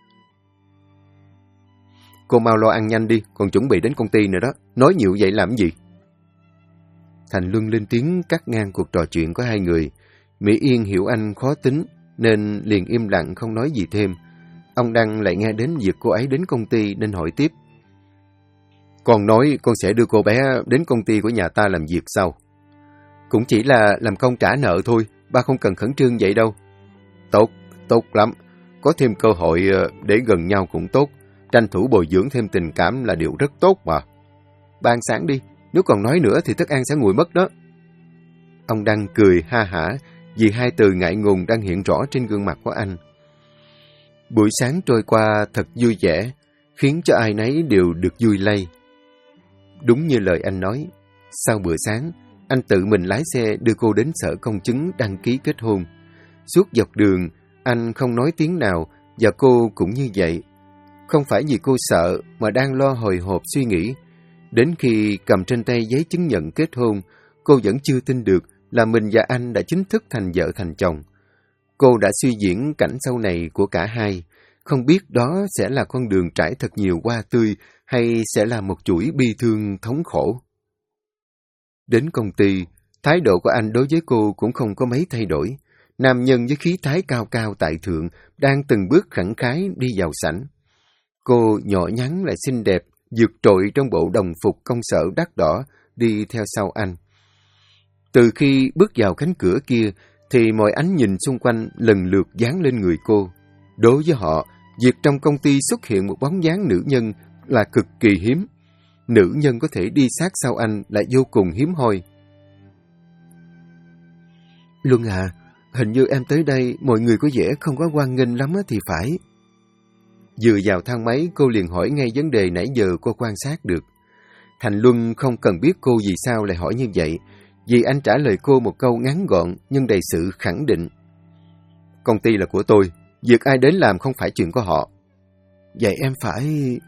Cô mau lo ăn nhanh đi, còn chuẩn bị đến công ty nữa đó. Nói nhiều vậy làm gì? Thành Luân lên tiếng cắt ngang cuộc trò chuyện của hai người. Mỹ Yên hiểu anh khó tính, nên liền im lặng không nói gì thêm. Ông Đăng lại nghe đến việc cô ấy đến công ty nên hỏi tiếp. Con nói con sẽ đưa cô bé đến công ty của nhà ta làm việc sao? Cũng chỉ là làm công trả nợ thôi, ba không cần khẩn trương vậy đâu. Tốt, tốt lắm. Có thêm cơ hội để gần nhau cũng tốt. Tranh thủ bồi dưỡng thêm tình cảm là điều rất tốt mà. Ba ăn sáng đi, nếu còn nói nữa thì thức ăn sẽ nguội mất đó. Ông Đăng cười ha hả vì hai từ ngại ngùng đang hiện rõ trên gương mặt của anh. Buổi sáng trôi qua thật vui vẻ, khiến cho ai nấy đều được vui lây. Đúng như lời anh nói, sau bữa sáng, anh tự mình lái xe đưa cô đến sở công chứng đăng ký kết hôn. Suốt dọc đường, anh không nói tiếng nào và cô cũng như vậy. Không phải vì cô sợ mà đang lo hồi hộp suy nghĩ. Đến khi cầm trên tay giấy chứng nhận kết hôn, cô vẫn chưa tin được là mình và anh đã chính thức thành vợ thành chồng. Cô đã suy diễn cảnh sau này của cả hai, không biết đó sẽ là con đường trải thật nhiều hoa tươi hay sẽ là một chuỗi bi thương thống khổ. Đến công ty, thái độ của anh đối với cô cũng không có mấy thay đổi. Nam nhân với khí thái cao cao tại thượng đang từng bước khẳng khái đi vào sảnh. Cô nhỏ nhắn lại xinh đẹp, vượt trội trong bộ đồng phục công sở đắt đỏ đi theo sau anh. Từ khi bước vào cánh cửa kia thì mọi ánh nhìn xung quanh lần lượt dán lên người cô. Đối với họ, việc trong công ty xuất hiện một bóng dáng nữ nhân là cực kỳ hiếm. Nữ nhân có thể đi sát sau anh lại vô cùng hiếm hoi. Luân à, hình như em tới đây mọi người có vẻ không có hoan nghênh lắm thì phải. Vừa vào thang máy, cô liền hỏi ngay vấn đề nãy giờ cô quan sát được. Thành Luân không cần biết cô vì sao lại hỏi như vậy, vì anh trả lời cô một câu ngắn gọn nhưng đầy sự khẳng định. Công ty là của tôi, việc ai đến làm không phải chuyện của họ. Vậy em phải...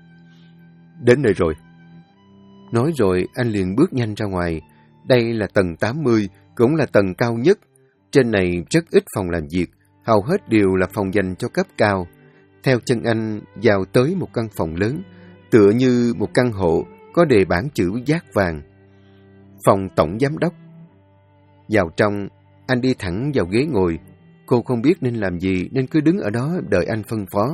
Đến nơi rồi. Nói rồi anh liền bước nhanh ra ngoài. Đây là tầng 80, cũng là tầng cao nhất. Trên này rất ít phòng làm việc, hầu hết đều là phòng dành cho cấp cao. Theo chân anh vào tới một căn phòng lớn, tựa như một căn hộ có đề bảng chữ dát vàng. Phòng tổng giám đốc. Vào trong, anh đi thẳng vào ghế ngồi. Cô không biết nên làm gì nên cứ đứng ở đó đợi anh phân phó.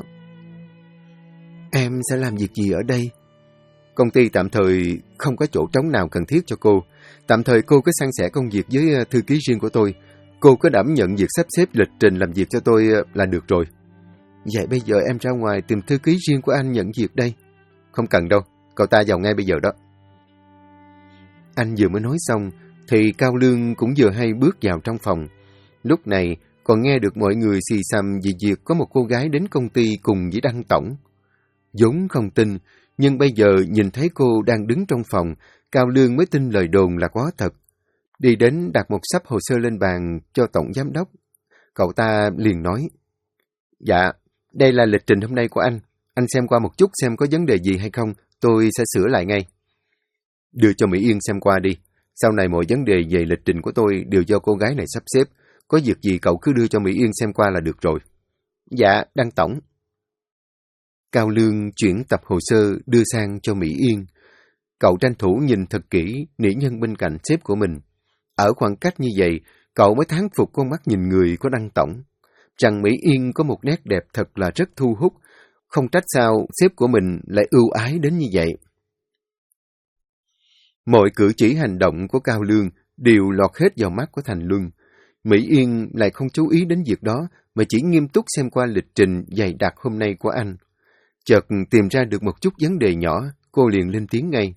Em sẽ làm việc gì ở đây? Công ty tạm thời không có chỗ trống nào cần thiết cho cô. Tạm thời cô cứ san sẻ công việc với thư ký riêng của tôi. Cô cứ đảm nhận việc sắp xếp lịch trình làm việc cho tôi là được rồi. Vậy bây giờ em ra ngoài tìm thư ký riêng của anh nhận việc đây. Không cần đâu, cậu ta vào ngay bây giờ đó. Anh vừa mới nói xong, thì Cao Lương cũng vừa hay bước vào trong phòng. Lúc này còn nghe được mọi người xì xầm vì việc có một cô gái đến công ty cùng với Đăng tổng. Vốn không tin, nhưng bây giờ nhìn thấy cô đang đứng trong phòng, Cao Lương mới tin lời đồn là có thật. Đi đến đặt một xấp hồ sơ lên bàn cho tổng giám đốc. Cậu ta liền nói, dạ, đây là lịch trình hôm nay của anh. Anh xem qua một chút xem có vấn đề gì hay không, tôi sẽ sửa lại ngay. Đưa cho Mỹ Yên xem qua đi. Sau này mọi vấn đề về lịch trình của tôi đều do cô gái này sắp xếp. Có việc gì cậu cứ đưa cho Mỹ Yên xem qua là được rồi. Dạ, Đăng tổng. Cao Lương chuyển tập hồ sơ đưa sang cho Mỹ Yên. Cậu tranh thủ nhìn thật kỹ nữ nhân bên cạnh sếp của mình. Ở khoảng cách như vậy, cậu mới thán phục con mắt nhìn người của Đăng tổng. Rằng Mỹ Yên có một nét đẹp thật là rất thu hút. Không trách sao sếp của mình lại ưu ái đến như vậy. Mọi cử chỉ hành động của Cao Lương đều lọt hết vào mắt của Thành Luân. Mỹ Yên lại không chú ý đến việc đó, mà chỉ nghiêm túc xem qua lịch trình dày đặc hôm nay của anh. Chợt tìm ra được một chút vấn đề nhỏ, cô liền lên tiếng ngay.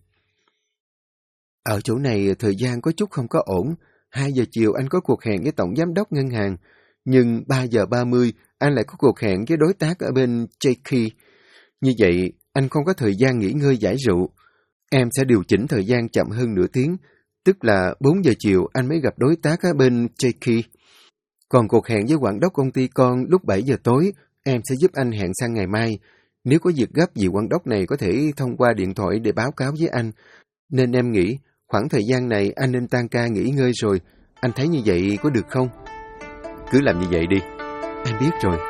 Ở chỗ này thời gian có chút không có ổn. 2 giờ chiều anh có cuộc hẹn với tổng giám đốc ngân hàng, nhưng 3 giờ 30 anh lại có cuộc hẹn với đối tác ở bên JK. Như vậy, anh không có thời gian nghỉ ngơi giải rượu. Em sẽ điều chỉnh thời gian chậm hơn nửa tiếng, tức là 4 giờ chiều anh mới gặp đối tác ở bên JK. Còn cuộc hẹn với quản đốc công ty con lúc 7 giờ tối, em sẽ giúp anh hẹn sang ngày mai. Nếu có việc gấp gì quản đốc này có thể thông qua điện thoại để báo cáo với anh. Nên em nghĩ, khoảng thời gian này anh nên tan ca nghỉ ngơi rồi. Anh thấy như vậy có được không? Cứ làm như vậy đi. Em biết rồi.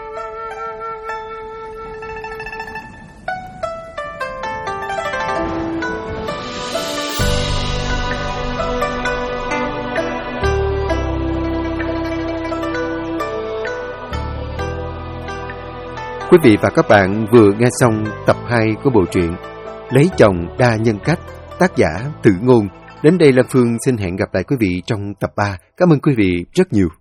Quý vị và các bạn vừa nghe xong tập 2 của bộ truyện Lấy chồng đa nhân cách, tác giả Tự Ngôn. Đến đây Lâm Phương xin hẹn gặp lại quý vị trong tập 3. Cảm ơn quý vị rất nhiều.